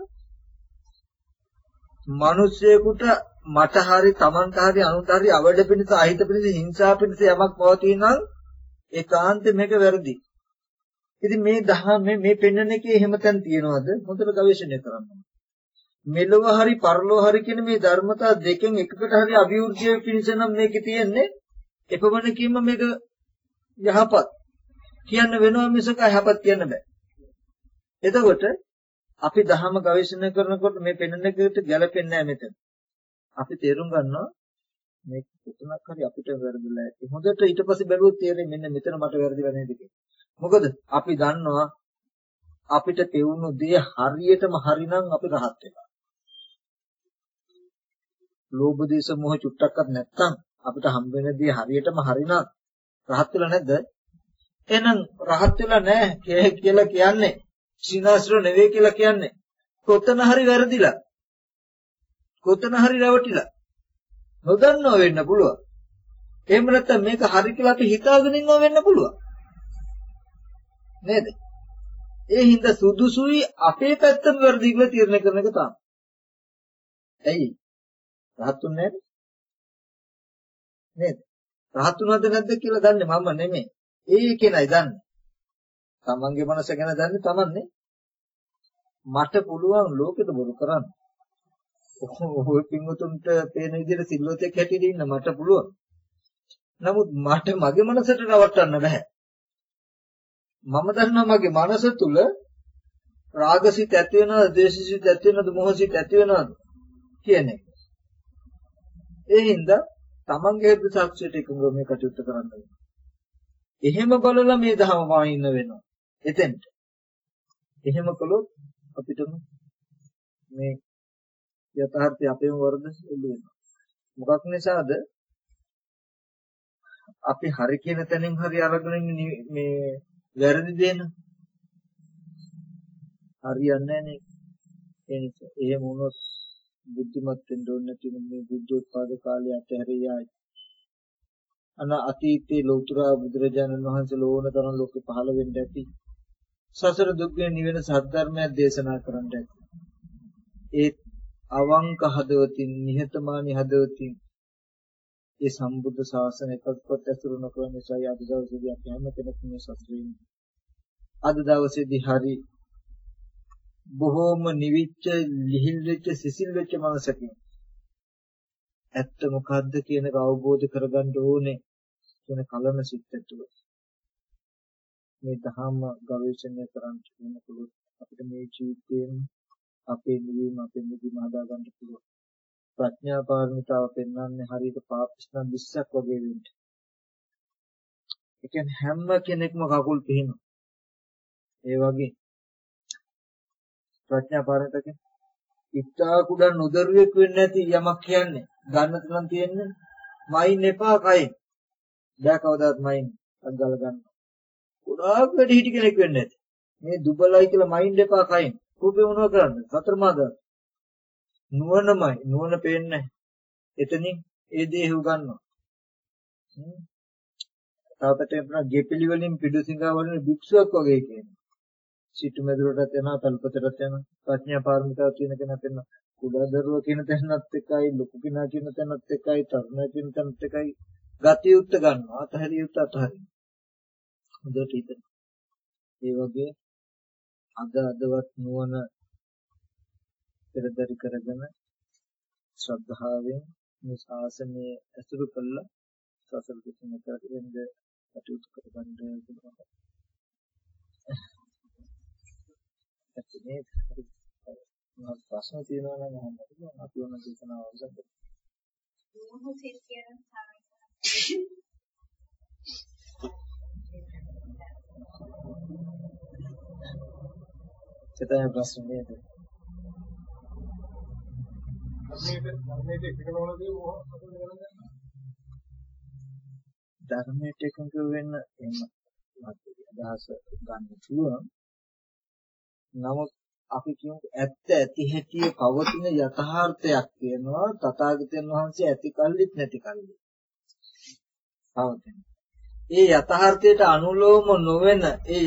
මිනිස්සෙකුට මට හරි Tamanට හරි අනුන්ට හරි අවඩ පිණිස අහිත පිණිස හිංසා පිණිස යමක් පවතින නම් ඒකාන්තයෙන් මේක වැරදි. ඉතින් මේ දහම මේ පෙන්වන එකේ එහෙම තැන් තියනවාද? හොඳට ගවේෂණය කරන්න. මෙලොව හරි පරලොව හරි කියන මේ ධර්මතා දෙකෙන් එකකට හරි අභිවෘද්ධිය පිණිස නම් මේකේ තියෙන්නේ එපමණකින්ම මේක යහපත් කියන්න වෙනවා මිසක යහපත් කියන්න බෑ. එතකොට අපි දහම ගවේෂණය කරනකොට මේ පෙන්වන එකට ගැලපෙන්නේ නැහැ මෙතන. අපි තේරුම් ගන්නවා මේ කොතනක් හරි අපිට වැරදිලා ඇති. හොඳට ඊට පස්සේ බැලුවොත් තේරෙන්නේ මෙන්න මෙතන මට වැරදිලා නේද කියලා. මොකද අපි දන්නවා අපිට පෙවුණු දේ හරියටම හරිනම් අපි රහත් වෙනවා. ලෝභ දේශ මොහ චුට්ටක්වත් නැත්තම් අපිට හම්බ වෙන දේ හරියටම හරිනම් රහත් වෙලා නැද්ද? එහෙනම් රහත් වෙලා නැහැ කියලා කියන්නේ සීනාස්ත්‍ර නෙවෙයි කියලා කියන්නේ කොතන හරි වැරදිලා. කොතන හරි රැවටිලා. නොදන්නව වෙන්න පුළුවන්. එහෙම නැත්නම් මේක හරි කියලා අපි හිතාගෙන ඉන්නව වෙන්න පුළුවන්. නේද? ඒ හින්දා සුදුසුයි අපේ පැත්තම වැරදි කියලා තීරණය කරන එක තමයි. ඇයි? රහත්ුන්නේ නැද්ද? නේද? රහත්ුනද නැද්ද කියලා දන්නේ මම නෙමෙයි. ඒකේනයි දන්නේ. තමන්ගේ මනස ගැන දන්නේ තමන්නේ. මට පුළුවන් ලෝකෙට බොරු කරන්න. ඔය පින්වතුන්ට පේන විදිහට සිල්වතෙක් හැටියට ඉන්න මට පුළුවන්. නමුත් මට මගේ මනසට රවට්ටන්න බෑ. මම දන්නවා මගේ මනස තුල රාගසිත ඇති වෙනවද, ද්වේෂසිත ඇති වෙනවද, මොහසිත ඇති වෙනවද කියන්නේ. ඒ හින්දා තමන්ගේ හෘද සාක්ෂියට එකඟව මේ කටයුත්ත කරන්න ඕනේ. එහෙම බලලා මේ ධර්ම වාහින්න වෙනවා. එතෙන්ට. එහෙම කළොත් අපිටම මේ යථාර්ථය අපේම වරද සිදු වෙනවා. මොකක් නිසාද? අපි හරි කියන තැනින් හරි අරගෙන මේ වැරදි දෙන හරියන්නේ නැහැ. එනිසා එහෙම වුණොත් බුද්ධිමත් වෙන්න ඕනේ නැති මේ බුද්ධෝත්පාද කාලය අතහැරියායි. අතීතයේ ලෞතර බුදුරජාණන් වහන්සේ ලෝණ තරම් ලෝකෙ පහළ වෙන්න ඇති. සසර දුක්ගෙන් නිවෙන සත්‍ය දේශනා කරන්න ඇති. ඒ අවංක හදවතින් නිහතමානී හදවතින් ඒ සම්බුද්ධ ශාසනය එකක්වත් ඇසුරු නොකරන නිසා අද දවසේදී අපි හැම කෙනෙක්ම මේ සසරේ ඉන්නේ. අද දවසේදී හරි බොහෝම නිවිච්ච ලිහිල් වෙච්ච සිසිල් වෙච්ච මනසකින් ඇත්ත මොකද්ද කියන එක අවබෝධ කරගන්න ඕනේ කියන කලන සිත් ඇතුව මේ ධර්ම ගවේෂණය කරන්න පුළුවන් අපිට මේ ජීවිතයෙන් අපේ නිවීම අපේ නිවීම හදා ගන්න පුළුවන් ප්‍රඥා පාරමිතාව පෙන්වන්නේ හරියට පාපස්නම් 20ක් වගේ වෙන්න. ඒ කියන්නේ හැම කෙනෙක්ම කකුල් පිහිනවා. ඒ වගේ ප්‍රඥා පාරමිතාවකින් ඉත්තා කුඩා නොදරුවෙක් වෙන්නේ නැති යමක් කියන්නේ ගන්න තුනක් තියෙන්නේ මයින් එපා කයින්. බෑ කවදාවත් මයින් අග්ගල ගන්න. ගොඩාක් වැඩි හිටි කෙනෙක් වෙන්නේ නැති. මේ දුබලයි කියලා මයින් එපා කයින්. රූපේ මොනව කරන්නේ? සතර මාදා. නුවණමයි. නුවණ පේන්නේ. එතනින් ඒ දේ හුගන්නවා. තාපතේ අපන ගෙපිලි වලින් පිඩුසිඟා වලින් භික්ෂුවක් වගේ කියනවා. සිටු මෙදුරටත් යනවා, තල්පතටත් යනවා. ප්‍රඥා පාරමිතාව කියන කෙනා පෙන්න කුඩා දරුවා කියන තැනත් එකයි, ලොකු කෙනා කියන තැනත් එකයි, තරුණ කියන තැනත් එකයි. ගතියුත් ගන්නවා, අතහැරියුත් අතහරිනවා. හොඳට හිතන්න. ඒ වගේ අදවත් නුවණ පෙරදරි කරගෙන ශ්‍රද්ධාවෙන් මේ ශාසනය ඇසුරු කළා සසල දුකින් එතරින්ද කටයුතු කරගන්න පුළුවන්. ඇත්තනේ මම ප්‍රශ්න තියෙනවා නම් අහන්න පුළුවන්. අපි ඕන දේශනාව අවසන් කරමු. මොහොතේ කියන චේතන ප්‍රශ්න නේද? ධර්මයට එකඟ වෙන්න එන්න අදහස ගන්න පුළුවන්. නමුත් අපි කියමු ඇත්ත ඇති හැටි පවතින යථාර්ථයක් කියනවා තථාගතයන් වහන්සේ ඇති කල්ලිත් නැති කල්ලිත් පවතින. ඒ යථාර්ථයට අනුලෝම නොවන ඒ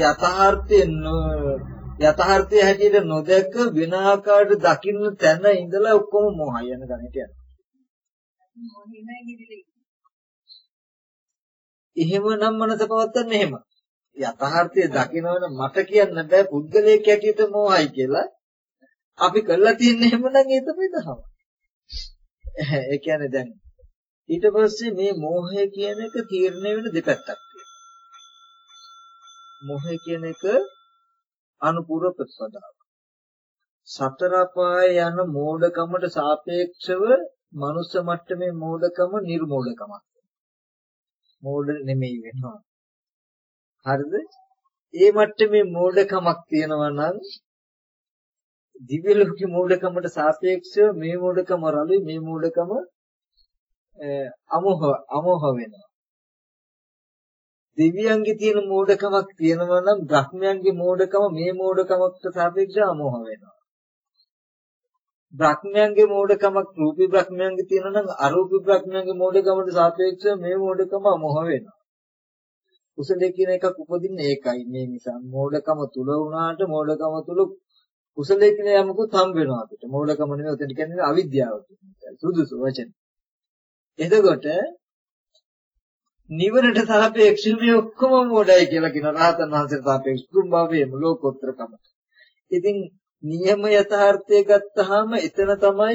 යථාර්ථයේ හැටියට නොදැක වෙන ආකාරයට දකින්න තැන ඉඳලා ඔක්කොම මොහය යන ගණිත යනවා. එහෙමනම් මනස පවත්තන්නේ එහෙම. යථාර්ථය දකිනවනම් මට කියන්න බෑ පුද්ගලයෙක් හැටියට මොහයි කියලා. අපි කරලා තියන්නේ එහෙමනම් ඒ තමයි දහම. ඒ කියන්නේ දැන් ඊට පස්සේ මේ මෝහය කියන එක තීරණය වෙන දෙපැත්තක් තියෙනවා. මෝහය කියන එක අනුපූර්ව ප්‍රතිපදාව. සතර පාය යන මෝඩකමට සාපේක්ෂව මනුස්ස මට්ටමේ මෝඩකම නිර්මෝඩකමක්. මෝඩ නෙමෙයි වෙනවා. හරිද? ඒ මට්ටමේ මෝඩකමක් තියෙනවා නම් දිව්‍ය ලෝකේ මෝඩකමට සාපේක්ෂව මේ මෝඩකම රළුයි මේ මෝඩකම අමෝහ වෙනවා. දෙවියන්ගේ තියෙන මෝඩකමක් තියෙනවා නම් බ්‍රහ්මයන්ගේ මෝඩකම මේ මෝඩකමකට සාපේක්ෂව අමෝහ වෙනවා. බ්‍රහ්මයන්ගේ මෝඩකමක් රූපී බ්‍රහ්මයන්ගේ තියෙනවා නම් අරූපී බ්‍රහ්මයන්ගේ මෝඩකමට සාපේක්ෂව මේ මෝඩකම අමෝහ වෙනවා. කුසලයේ කියන එකක් උපදින්නේ ඒකයි. මේ නිසා මෝඩකම තුල වුණාට මෝඩකම තුල කුසලයේ කියන යමකුත් හම් වෙනවා අපිට. මෝඩකම නෙවෙයි උතන කියන්නේ අවිද්‍යාව කියන්නේ. සුදුසු වචන. එතකොට නිවනට සාපේක්ෂව මේ ඔක්කොම මෝඩයි කියලා කියන රහතන් වහන්සේට සාපේක්ෂව කුම්භාවේම ලෝකෝත්තරකම. ඉතින් නියම යථාර්ථය ගත්තාම එතන තමයි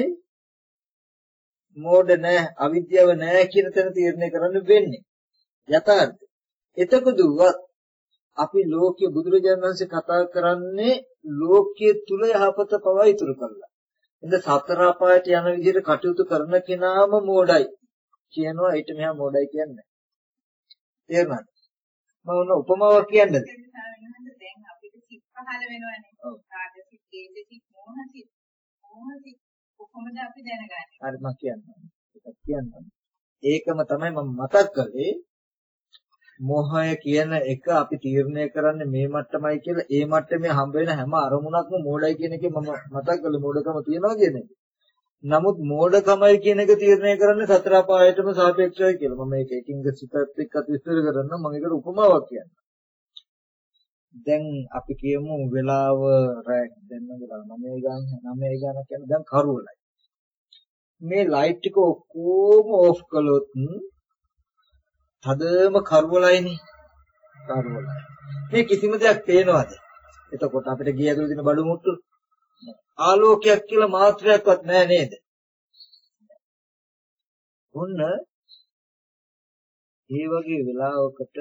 මෝඩ නැහැ අවිද්‍යාව නැහැ කියන තැන තීරණය කරන්න වෙන්නේ. යථාර්ථය. එතකොටවත් අපි ලෝකයේ බුදුරජාණන් වහන්සේ කතා කරන්නේ ලෝකයේ තුල යහපත පවා ඉතුරු කරලා. ඉතින් සතර අපායට යන විදිහට කටයුතු කරන කෙනාම මෝඩයි කියනවා. ඊට මෙහා මෝඩයි කියන්නේ. තේරුණාද? මම ඔන්න උපමාවක් කියන්නද? දැන් අපිට සිත් පහළ වෙනවනේ. කාග සිත්, දේද සිත්, මොහ සිත්. කොහොමද අපි දැනගන්නේ? හරි මම කියන්නම්. ඒකම තමයි මම මතක් කළේ. මොහය කියන එක අපි තීරණය කරන්නේ මේ මට්ටමයි කියලා. ඒ මට්ටමේ හම්බ වෙන හැම අරමුණක්ම මෝඩයි කියන එකේ මම මතක් කළේ මෝඩකම තියනවා කියන එක. නමුත් මෝඩකමයි කියන එක තීරණය කරන්නේ සතර අපායටම සාපේක්ෂවයි කියලා. මම මේක එකින්ද සිතත් එක්ක විස්තර කරන්න මම ඒකට උපමාවක් කියන්නම්. දැන් අපි කියමු වෙලාව රැක් දැන් වෙලාව 9 ගාන කියන්නේ දැන් කරුවලයි. මේ ලයිට් ටික ඔක්කොම ඕෆ් කළොත් තදම කරුවලයිනේ. කරුවලයි. මේ කිසිම දෙයක් පේනවද? එතකොට අපිට ගිය ඇතුළේ තියෙන බඩු මුට්ටු ආලෝකයක් කියලා මාත්‍රයක්වත් නැහැ නේද? ඔන්න ඒ වගේ වෙලාවකට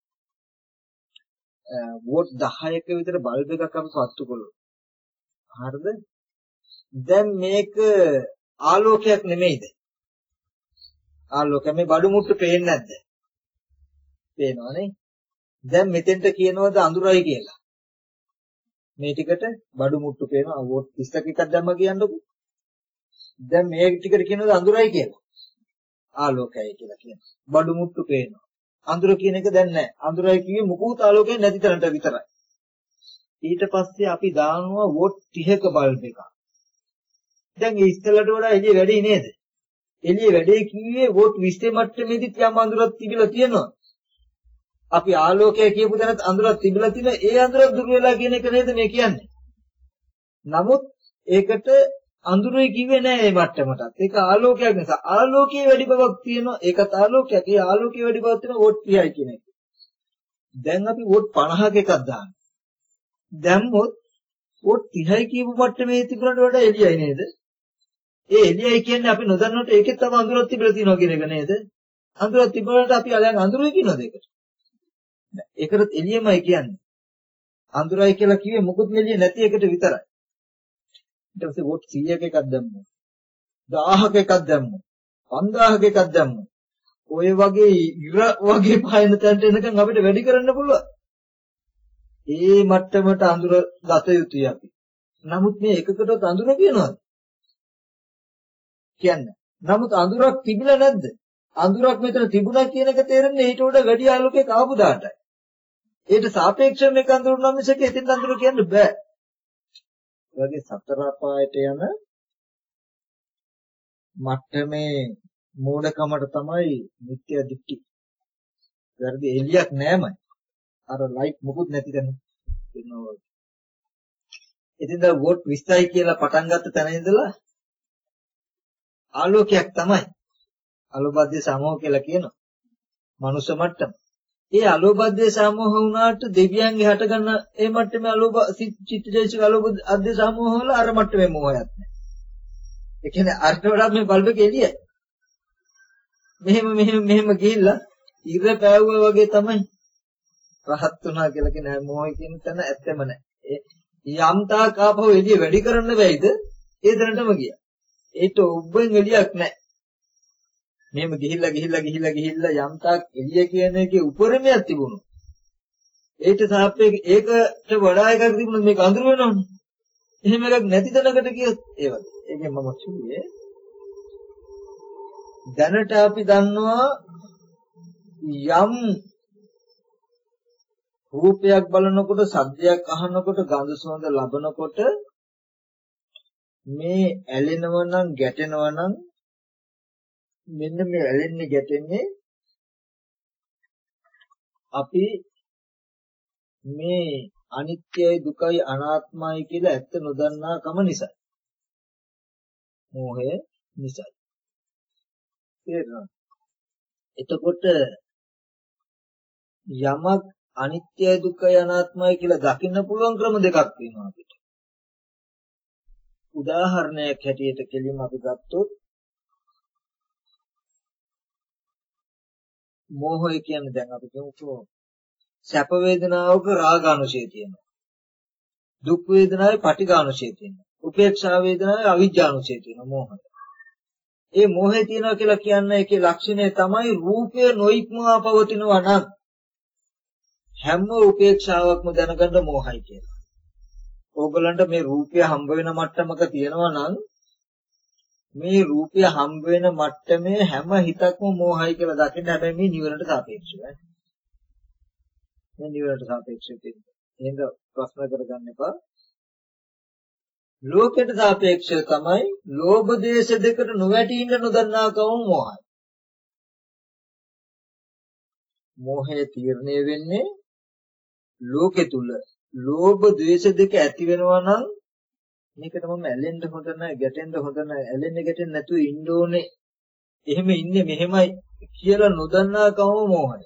වෝට් 10ක විතර බල්බ් එකක් අපි පත්තු කළොත් හරිද? දැන් මේක ආලෝකයක් නෙමෙයිද? ආලෝකය මේ බඩු මුට්ටු පේන්නේ නැද්ද? පේනවනේ. දැන් මෙතෙන්ට කියනවද අඳුරයි කියලා? මේ ටිකට බඩු මුට්ටු පේනවා. වෝට් 30ක එකක් දැම්ම කියන්නකො. දැන් මේ ටිකට කියනවද අඳුරයි කියලා? ආලෝකයයි කියලා කියනවා. බඩු මුට්ටු පේනවා. අඳුර කියන එක දැන් නැහැ. අඳුරයි කිව්වේ මුකුත් ආලෝකයක් නැති තරමට විතරයි. ඊට පස්සේ අපි දානවා වෝට් 30ක බල්බ් එකක්. දැන් ඒ ඉස්සෙල්ලට වඩා එළිය වැඩි නේද? එළිය වැඩි කිව්වේ වෝට් 20 මට්ටමේදීත් යම් අඳුරක් තිබිලා තියෙනවා. අපි ආලෝකය කියපු දැනත් අඳුරක් තිබිලා තියෙන ඒ අඳුරක් දුර වෙලා කියන එක නේද මේ කියන්නේ. නමුත් ඒකට අඳුරයි කිව්වේ නෑ මේ මට්ටමටත්. ඒක ආලෝකයක් නිසා. ආලෝකයේ වැඩි බවක් තියෙනවා. ඒකත් ආලෝකයක්. ඒ ආලෝකයේ වැඩි බවක් තියෙනවා වෝට් 30යි කියන එක. දැන් අපි වෝට් 50ක එකක් දානවා. දැම්මොත් වෝට් 30යි කියපු මට්ටමේ තිබුණට වඩා එළියයි නේද? ඒ එළියයි කියන්නේ අපි නොදන්නවට ඒකෙත් තව අඳුරක් තිබිලා තියෙනවා කියන එක නේද? අඳුරක් තිබුණාට අපි දැන් අඳුරයි කියනවාද ඒකට? නෑ. ඒකට එළියමයි කියන්නේ. අඳුරයි කියලා කිව්වේ මොකුත් එළිය නැති එකට විතරයි. ඊට පස්සේ වෝට් 100ක එකක් දැම්මොත් 1000ක එකක් දැම්මොත් 5000ක එකක් දැම්මොත් ඔය වගේ ඉර වගේ පහන තැනට එනකන් අපිට වැඩි කරන්න පුළුවන්. ඒ මට්ටමට අඳුර ගත යුතුයි අපි. නමුත් මේ එකකටවත් අඳුර කියනවාද? කියන්නේ. නමුත් අඳුරක් තිබිලා නැද්ද? අඳුරක් මෙතන තිබුණා කියන එක තේරෙන්නේ ඊට වඩා වැඩි ආලෝකයක් ආපු දාටයි. ඒට සාපේක්ෂව මේක අඳුර නම් මිසක එතෙන් අඳුර කියන්න බෑ. ඒ වගේ සතර අපායට යන මට්ටමේ මෝඩකමට තමයි මිත්‍යා දෘෂ්ටි. වැරදි එළියක් නෑමයි. අර ලයිට් මොකුත් නැති තැන වෙනවා. ඉතින් දැන් වෝට් 20යි කියලා පටන් ගත්ත තැන ඉඳලා ආලෝකයක් තමයි. අලෝභද්‍ය සමෝහ කියලා කියනවා. මනුෂ්‍ය මට්ටම. ඒ අලෝභද්‍ය සමෝහ වුණාට දෙවියන්ගේ හටගන්න ඒ මට්ටමේ අලෝභ චිත්තජයසික අලෝභද්‍ය සමෝහ වල අර මට්ටමේ මොහයක් නැහැ. ඒ කියන්නේ අර්ථ වඩා මේ බල්බ් එක එළියයි. මෙහෙම ගිහිල්ලා ඉර පෑවුවා වගේ තමයි රහත් වුණා කියලා කියන මොහය කියන තැන ඇත්තම නැහැ. යම් තාක් ආපහු එළිය වැඩි කරන්න බැයිද? ඒ දැනටම ගියා. ඒට ඔබෙන් එළියක් නැහැ. මෙහෙම ගිහිල්ලා යම් තාක් එළිය කියන එකේ උපරිමයක් තිබුණා. ඒට සාපේක්ෂ ඒකට වඩා එකක් තිබුණොත් මේක අඳුර වෙනවනේ. එහෙම එකක් නැති තැනකට ගියොත් ඒ වගේ. ඒකෙන් මම කිව්වේ දැනට අපි දන්නවා යම් රූපයක් බලනකොට සද්දයක් අහනකොට ගඳ සුවඳ ලබනකොට මේ ඇලෙනවා නම් ගැටෙනවා නම් මෙන්න මේ ඇලෙන්නේ ගැටෙන්නේ අපි මේ අනිත්‍යයි දුකයි අනාත්මයි කියලා ඇත්ත නොදන්නා කම නිසා. මෝහය නිසා. එතකොට යමක් අනිත්‍යයි දුක්ඛයි අනාත්මයි කියලා දකින්න පුළුවන් ක්‍රම දෙකක් තියෙනවා අපිට. උදාහරණයක් හැටියට කෙලින්ම අපි ගත්තොත් මෝහය කියන්නේ දැන් අපි කියමු සැප වේදනාවක රාගානුශය තියෙනවා. දුක් වේදනාවේ පටිඝානුශය තියෙනවා. උපේක්ෂා වේදනාවේ අවිජ්ජානුශය තියෙනවා මෝහය. ඒ මෝහය තියෙනවා කියලා කියන්නේ ඒකේ ලක්ෂණය තමයි රූපය නොඉක්මවා පවතිනවා නම් හැම උපේක්ෂාවක්ම දැනගන්න මෝහයි කියලා. ඕගලන්ට මේ රූපය හම්බ වෙන මට්ටමක තියෙනවා නම් මේ රූපය හම්බ වෙන මට්ටමේ හැම හිතක්ම මෝහයි කියලා දකින්න හැබැයි මේ නිවනට සාපේක්ෂව. මේ නිවනට සාපේක්ෂව තියෙන්නේ. එහෙනම් ප්‍රශ්න කරගන්න එපා. ලෝකයට සාපේක්ෂව තමයි ලෝභ දේශ දෙකට නොවැටි ඉන්න නොදන්නාකම මොහයි. මොහය තීරණය වෙන්නේ ලෝකෙ තුල ලෝභ ද්වේෂ දෙක ඇති වෙනවා නම් මේකට මම ඇලෙන්න හොඳ නැහැ, ගැටෙන්න හොඳ නැහැ, ඇලෙන්න ගැටෙන්න නැතුව ඉන්න ඕනේ. එහෙම ඉන්නේ මෙහෙමයි කියලා නොදන්නාකම මොහය.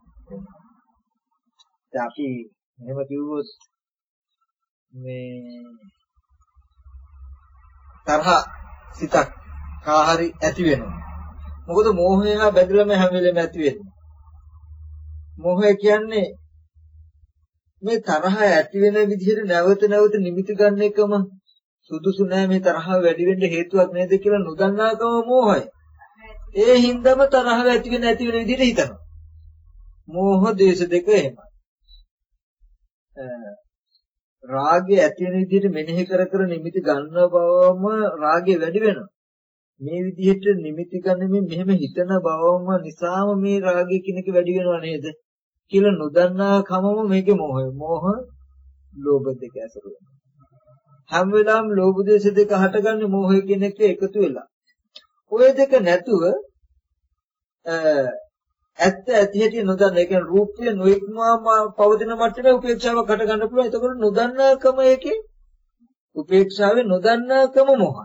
දැන් අපි එහෙම කිව්වොත් මේ තරහ සිතක් කාහරි ඇති වෙනවා. මොකද මෝහය හා බැඳලම හැම වෙලෙම ඇති වෙන්නේ. මෝහය කියන්නේ මේ තරහ ඇති වෙන විදිහට නැවත නැවත නිමිති ගන්න එකම සුදුසු නෑ, මේ තරහ වැඩි වෙන්න හේතුවක් නේද කියලා නොදන්නාකම මෝහය. ඒ හින්දාම තරහ ඇති වෙන විදිහට හිතනවා. මෝහ දේශ දෙක එහෙමයි. රාගය ඇති වෙන විදිහට මෙනෙහි කර කර නිමිති ගන්න බවම රාගය වැඩි වෙනවා. මේ විදිහට නිමිති ගන්න මෙහෙම හිතන බවම නිසාම මේ රාගය කියන එක වැඩි වෙනව නේද කියලා නොදන්නා කමම මේකේ මෝහය. මෝහ ලෝභ දෙක ඇසුරු වෙනවා. හැම වෙලාවෙම ලෝභ දේශ දෙක හටගන්නේ මෝහය කියන එක එකතු වෙලා. ඔය දෙක නැතුව ඇත්ත ඇති හැටි නොදන්න. ඒ කියන්නේ රූපය නොඉක්මවා පවතින මට්ටමේ උපේක්ෂාවක් හට ගන්න පුළුවන්. එතකොට නොදන්නාකම එකේ උපේක්ෂාවේ නොදන්නාකම මොහයි.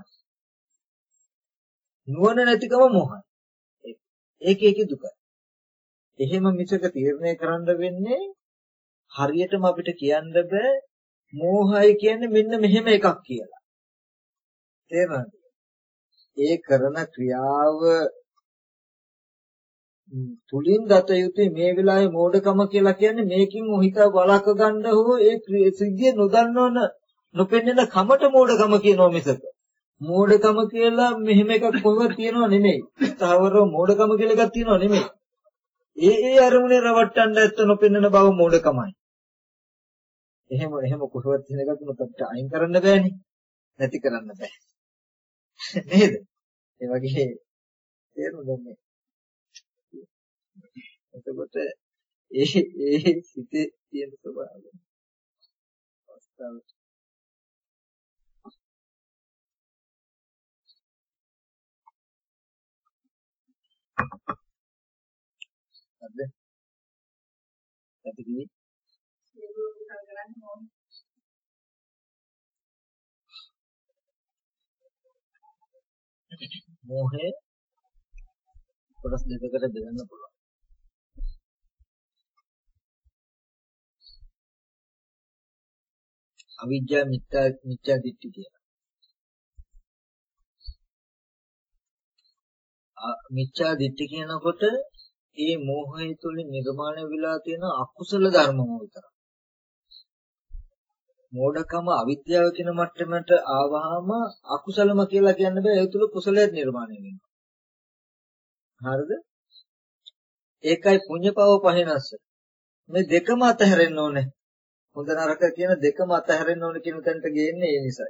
නුවණ නැතිකම මොහයි. ඒකේ දුකයි. එහෙම මිසක තීරණය කරන්න වෙන්නේ හරියටම අපිට කියන්න බෑ මෝහය කියන්නේ මෙන්න මෙහෙම එකක් කියලා. තේරෙනවද? ඒ කරන ක්‍රියාව තුලින් දත යුතුයි. මේ වෙලාවේ මෝඩකම කියලා කියන්නේ මේකින් මොහිත වළක්ව ගන්න හෝ ඒ සිද්ධිය නොදන්නවන නොපෙන්නන කමට මෝඩකම කියනවා මිසක මෝඩකම කියලා මෙහෙම එකක් කොහොමද තියනව නෙමෙයි. ස්ථාවරව මෝඩකම කියලා එකක් තියනව නෙමෙයි. ඒ අරමුණේ රවට්ටන්න ඇත්ත නොපෙන්නන බව මෝඩකමයි. එහෙම කොහොමද තියෙන එකක් උනත් අයින් කරන්න බෑනේ. නැති කරන්න බෑ. නේද? ඒ වගේ තේරුම් ගන්න. එතකොට ඒ සිතේ තියෙන ස්වභාවය අවස්ථාව හරිද? ඇතිකී මෝහය කොටස් දෙකකට බෙදන්න පුළුවන්. අවිජ්ජා මිත්‍යා දිට්ඨි කියලා. මිත්‍යා දිට්ඨි කියනකොට ඒ මෝහය තුළින් නිර්මාණය වෙලා තියෙන අකුසල ධර්ම විතරයි. මෝඩකම අවිද්‍යාව කියන මට්ටමට ආවහම අකුසලම කියලා කියන්න බෑ. ඒ තුල කුසලයක් නිර්මාණය වෙනවා. හරිද? ඒකයි පුඤ්ඤපව පහිනස්ස. මේ දෙකම අතහැරෙන්න ඕනේ. හොඳ නරක කියන දෙකම අතහැරෙන්න ඕනේ කියන තැනට ගේන්නේ ඒ නිසයි.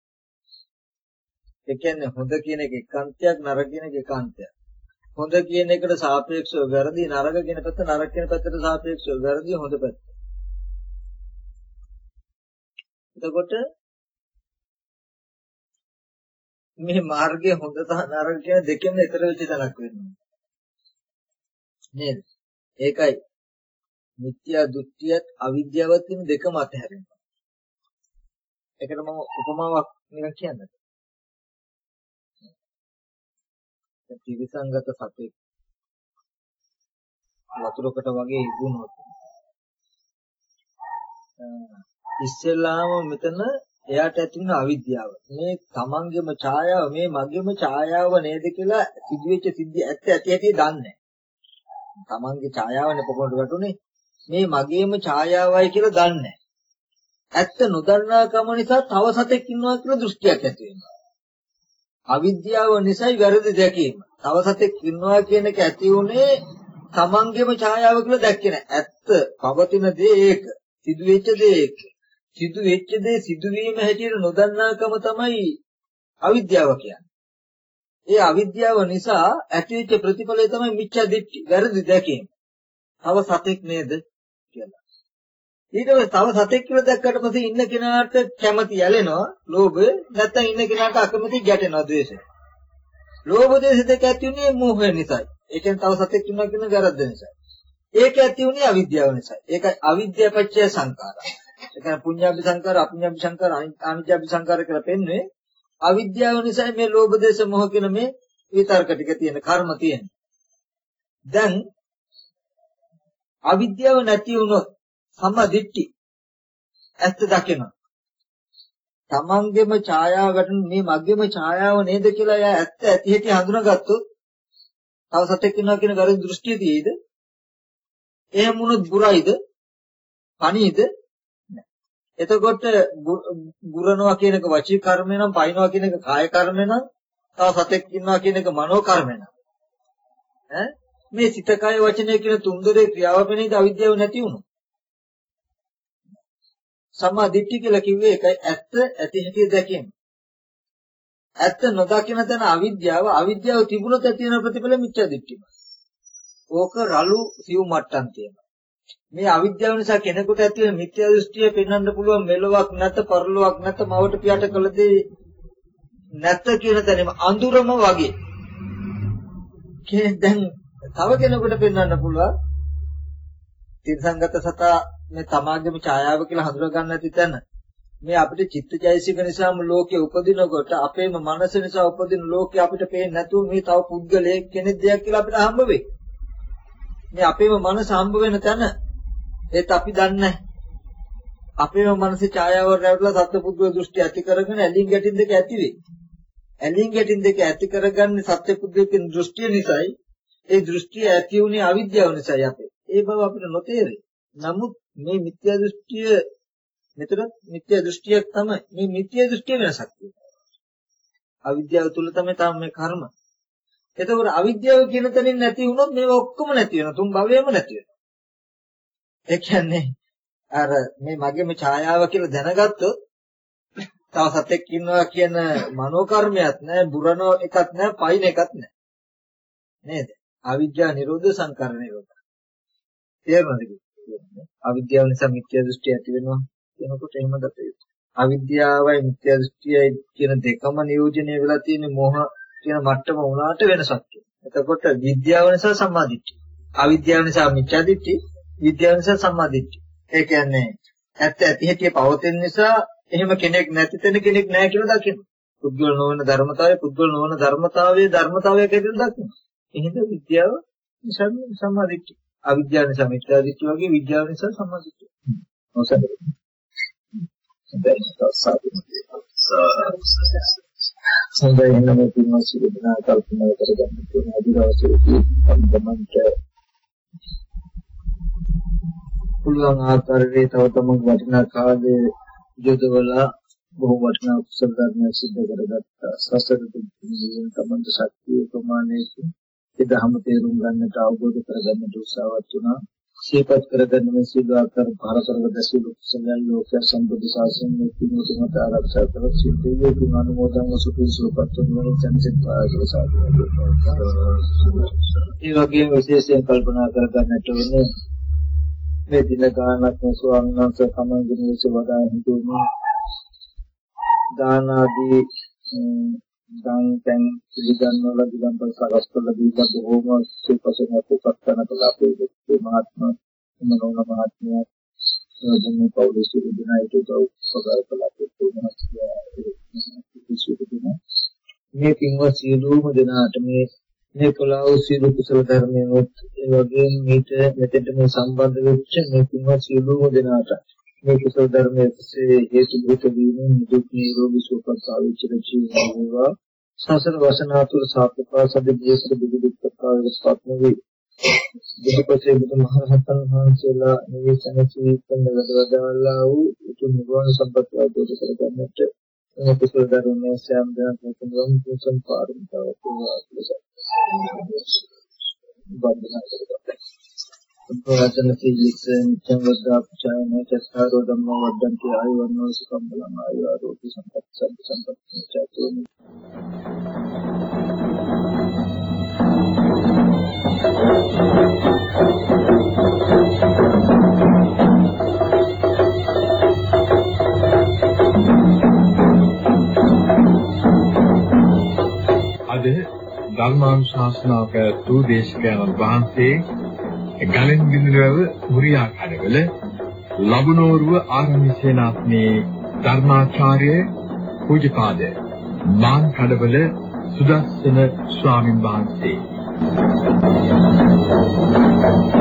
ඒ කියන්නේ හොඳ කියන එක එකාන්තයක්, නරක කියන එක එකාන්තයක්. හොඳ කියන එකට සාපේක්ෂව වැරදි, නරක කියන පැත්ත නරක කියන පැත්තට සාපේක්ෂව වැරදි, හොඳ පැත්ත. එතකොට මේ මාර්ගයේ හොඳ සහ නරක කියන දෙකෙන්ම ඈතර වෙච්ච තැනක් වෙනවා. නේද? ඒකයි මිත්‍යා දෘෂ්ටියත් අවිද්‍යාවත් කියන දෙකම අතහැරෙනවා. ඒකට මම උපමාවක් නිකන් කියන්නද? ත්‍රිවිසංගත සතෙක් වතුරකට වගේ ඉදුණොත් ඉස්සෙල්ලාම මෙතන එයාට ඇති වෙන අවිද්‍යාව. මේ තමන්ගේම ඡායාව, මේ මගේම ඡායාව නේද කියලා සිදුවෙච්ච සිද්ධිය ඇත්ත ඇති දන්නේ. තමන්ගේ ඡායාවනේ පොකොන්ට වටුනේ. මේ මගේම ඡායාවයි කියලා දන්නේ. ඇත්ත නොදන්නාකම නිසා තව සතෙක් ඉන්නවා කියලා දෘෂ්ටියක් ඇති වෙනවා. අවිද්‍යාව නිසායි වැරදි දැකීම. තව සතෙක් ඉන්නවා කියන එක ඇති උනේ තමන්ගේම ඡායාව කියලා දැක්කේ නැහැ. ඇත්ත පවතින දේ ඒක. සිදුවෙච්ච දේ ඒක. සිදුවෙච්ච දේ සිදුවීම හැටියට නොදන්නාකම තමයි අවිද්‍යාව කියන්නේ. ඒ අවිද්‍යාව නිසා ඇතිවෙච්ච ප්‍රතිඵලය තමයි මිච්ඡා දිට්ඨි, වැරදි දැකීම. තව සතෙක් නේද කියලා. ඊට පස්සේ තව සතෙක් කියලා දැක්කට පස්සේ ඉන්න කෙනාට කැමති ඇලෙනවා ලෝභය, නැත්නම් ඉන්න කෙනාට අකමැති ගැටෙනවා ද්වේෂය. ලෝභ දේශ දෙක ඇති උනේ මෝහය නිසායි. ඒ කියන්නේ තව සතෙක් ඉන්නවා කියන වැරද්ද නිසා. ඒක ඇති උනේ අවිද්‍යාව නිසා. ඒකයි අවිද්‍යාව පත්‍ය සංඛාරා. ඒ කියන්නේ පුඤ්ඤාභි සංඛාර, අපුඤ්ඤාභි සංඛාර, අනිත්‍යාභි සංඛාර කියලා පෙන්වන්නේ අවිද්‍යාව නිසා මේ ලෝභ දේශ මොහ කියන මේ විතර්ක ටික තියෙන කර්ම තියෙන. දැන් අවිද්‍යාව නැති වුණොත් සම්මාදිට්ඨි ඇත්ත දකිනවා. තමන්ගේම ඡායාව වැටෙන මේ මග්ගේම ඡායාව නේද කියලා එයා ඇත්ත ඇති හැටි හඳුනාගත්තොත් තව සතෙක් ඉන්නවා කියන වැරදි දෘෂ්ටිය තියෙයිද? එහෙම වුණොත් බුරයිද? පණීද? එතකොට බුරනවා කියන එක වචී කර්මය නම්, පයින්නවා කියන එක කාය කර්මය නම්, තව සතෙක් ඉන්නවා කියන එක මනෝ කර්මය නම්. මේ සිත කය වචනය කියන තුන්දරේ ක්‍රියාව පෙනේද අවිද්‍යාව නැති වුණොත්. සම්මා දිට්ඨි කියලා කිව්වේ ඒකයි ඇත්ත ඇති හැටි දැකීම. ඇත්ත නොදකින තැන අවිද්‍යාව තිබුණොත් ඇති වෙන ප්‍රතිඵල මිත්‍යා දිට්ඨිය. ඕක රළු සිව් මට්ටම් තියෙනවා. මේ අවිද්‍යාව නිසා කෙනෙකුට ඇති වෙන මිත්‍යා දෘෂ්ටිය පෙන්වන්න පුළුවන් මෙලොවක් නැත, පරලොවක් නැත, මවට පියට කළ දේ නැත කියන තැනම අඳුරම වගේ. දැන් තව කෙනෙකුට පෙන්වන්න පුළුවන් තිරසංගත සතා මේ තමාගේම ඡායාව කියලා හඳුනා ගන්න නැති තැන මේ අපිට චිත්තචෛසික නිසාම ලෝකේ උපදිනකොට අපේම මනස නිසා උපදින ලෝකේ අපිට පේන්නේ නැතුව මේ තව පුද්ගලයෙක් කෙනෙක් දෙයක් කියලා අපිට හම්බ වෙයි. මේ අපේම මනස හම්බ වෙන තැන ඒත් අපි දන්නේ නැහැ. අපේම මනසේ ඡායාව රැවටලා සත්පුද්ගල දෘෂ්ටි ඇති කරගෙන ඇලින් ගැටින් දෙක ඇති වෙයි. ඇලින් ගැටින් දෙක ඇති කරගන්නේ සත්පුද්ගලකින් දෘෂ්ටිය නිසායි. ඒ දෘෂ්ටිය ඇති වුණේ අවිද්‍යාව නිසායි අපේ. ඒ බව අපිට නොතේරෙයි. නමුත් මේ මිත්‍යා දෘෂ්ටිය මෙතන මිත්‍යා දෘෂ්ටියක් තමයි. මේ මිත්‍යා දෘෂ්ටිය වෙනසක් තියෙනවා. අවිද්‍යාව තුල තමයි මේ කර්ම. එතකොට අවිද්‍යාව කියන තැනින් නැති වුණොත් මේව ඔක්කොම නැති වෙනවා. තුන් භවයම නැති වෙනවා. ඒ කියන්නේ අර මේ මගේම ඡායාව කියලා දැනගත්තොත් තව සතෙක් ඉන්නවා කියන මනෝ කර්මයක් නැහැ, බුරණ එකක් නැහැ, පයින් එකක් නැහැ. නේද? අවිද්‍යාව නිරෝධ සංකාර නිරෝධ. තේරුණාද? අවිද්‍යාව නිසා මිත්‍යා දෘෂ්ටි ඇති වෙනවා කියනකොට එහෙම දත යුතුයි. අවිද්‍යාවයි මිත්‍යා දෘෂ්ටියයි කියන දෙකම නියෝජනය වෙලා තියෙන මොහ කියන මට්ටම වුණාට වෙනසක් තියෙනවා. එතකොට විද්‍යාව නිසා සම්මාදිට්ඨිය. අවිද්‍යාව නිසා මිත්‍යා දිට්ඨිය, විද්‍යාව නිසා සම්මාදිට්ඨිය. ඒ කියන්නේ ඇත්ත ඇති හැටි පවතින නිසා එහෙම කෙනෙක් නැති තැන කෙනෙක් නැහැ කියලා දකින්න. පුද්ගල නොවන ධර්මතාවය පුද්ගල නොවන ධර්මතාවයේ ධර්මතාවයක් ඇතුළත දකින්න. එහෙනම් විද්‍යාව නිසා සම්මාදිට්ඨිය. අවිද්‍යාව නිසා මිත්‍යා දිට්ඨිය වගේ විද්‍යාව නිසා සම්මාදිට්ඨිය. ඔසබ. සඳහන් වෙන තුන්වන සිදුනා කල්පනා කරගන්න තියෙන අදිවාසීකී සම්බන්ධ පුළුවන් ආකාරයේ තව තමන් වටිනා කාලයේ යොදවලා බොහෝ වටිනා කුසල ධර්ම සිද්ධ කරගත්ත සසර දුකින් තමන්ට ශක්තිය ප්‍රමාණයකින් ඒ ධර්ම තේරුම් ගන්නට අවබෝධ කරගන්නට උත්සාහවත් වුණා. සීපත් කරගන්න මේ සිදු ආකාර භාරතරව දැසූ කුසලයන් ලෝක සම්බුද්ධ ශාසනයේ පිණුතුමත ආරක්ෂා කර සිටියේ තුන් අනුමෝදන්ව සුපිරිසුපත් වන සංසිද්ධායක සාධුව. ඒ වගේම විශේෂයෙන් කල්පනා කරගන්නට වෙන්නේ මේ දින ගානක් ස්වාමීන් වහන්සේ සමන්ගේ නිවස වඩා හිතුනේ දාන ආදී දැන් පිළිගන්නවල දිගම්පර සාකච්ඡා දීලා බොහෝම සුපසන උපකරණ කලාපයේ මහත්මයා මොනෝන මහත්මයා යෝජනේ පෞලිස් විදිනායට උපකාර කලාපයේ මහත්මයා මේ පින්වත් සියලුම දෙනාට මේ කලාව සියලු කුසල ධර්මයන්වත් ඒ වගේම මෙතෙන්ට මේ සම්බන්ධ වෙච්ච මේ පින්වත් සියලුම දෙනාට මේ කුසල ධර්මයේ හේතු භූත වීමෙන් දුක් නිරෝගී සුවපත් ආවිචර ජීවන වේවා. සසර වසනාතුර සාපපාසද ජීවිත දුක දුක්ඛාවස්පත්ම වේ. බුදුපසේ බුදුමහරහතන් වහන්සේලා නිවේශනසී කන්න වැඩවදාලා වූ උතුම් නිවන සම්පත් අවබෝධ කරගන්නට මේ කුසල ධර්මයේ සෑම දිනක් මුතුන් කුසල පාරමිතාවක් වේවා. වන්දනා කරගන්න. උපවාසන සීලස නිත්‍යං වද්දා පුචායන චස්කාරෝ ධම්මෝ වද්දන්ති ආයුවන්නෝ සුඛං බලං ආයු ආරෝග්‍ය සම්පත් සම්පත් සම්පත් චතුනි. ධර්මානුශාසනා පැවැත්වූ දේශකයන්න් වහන්සේ ගලෙන් බිඳුරව මුරියා කඩවල ලබුනෝරුව ආරණ්‍ය සේනාසනේ ධර්මාචාර්ය පූජ්‍යපාද මාන් කඩවල සුදස්සන ස්වාමින් වහන්සේ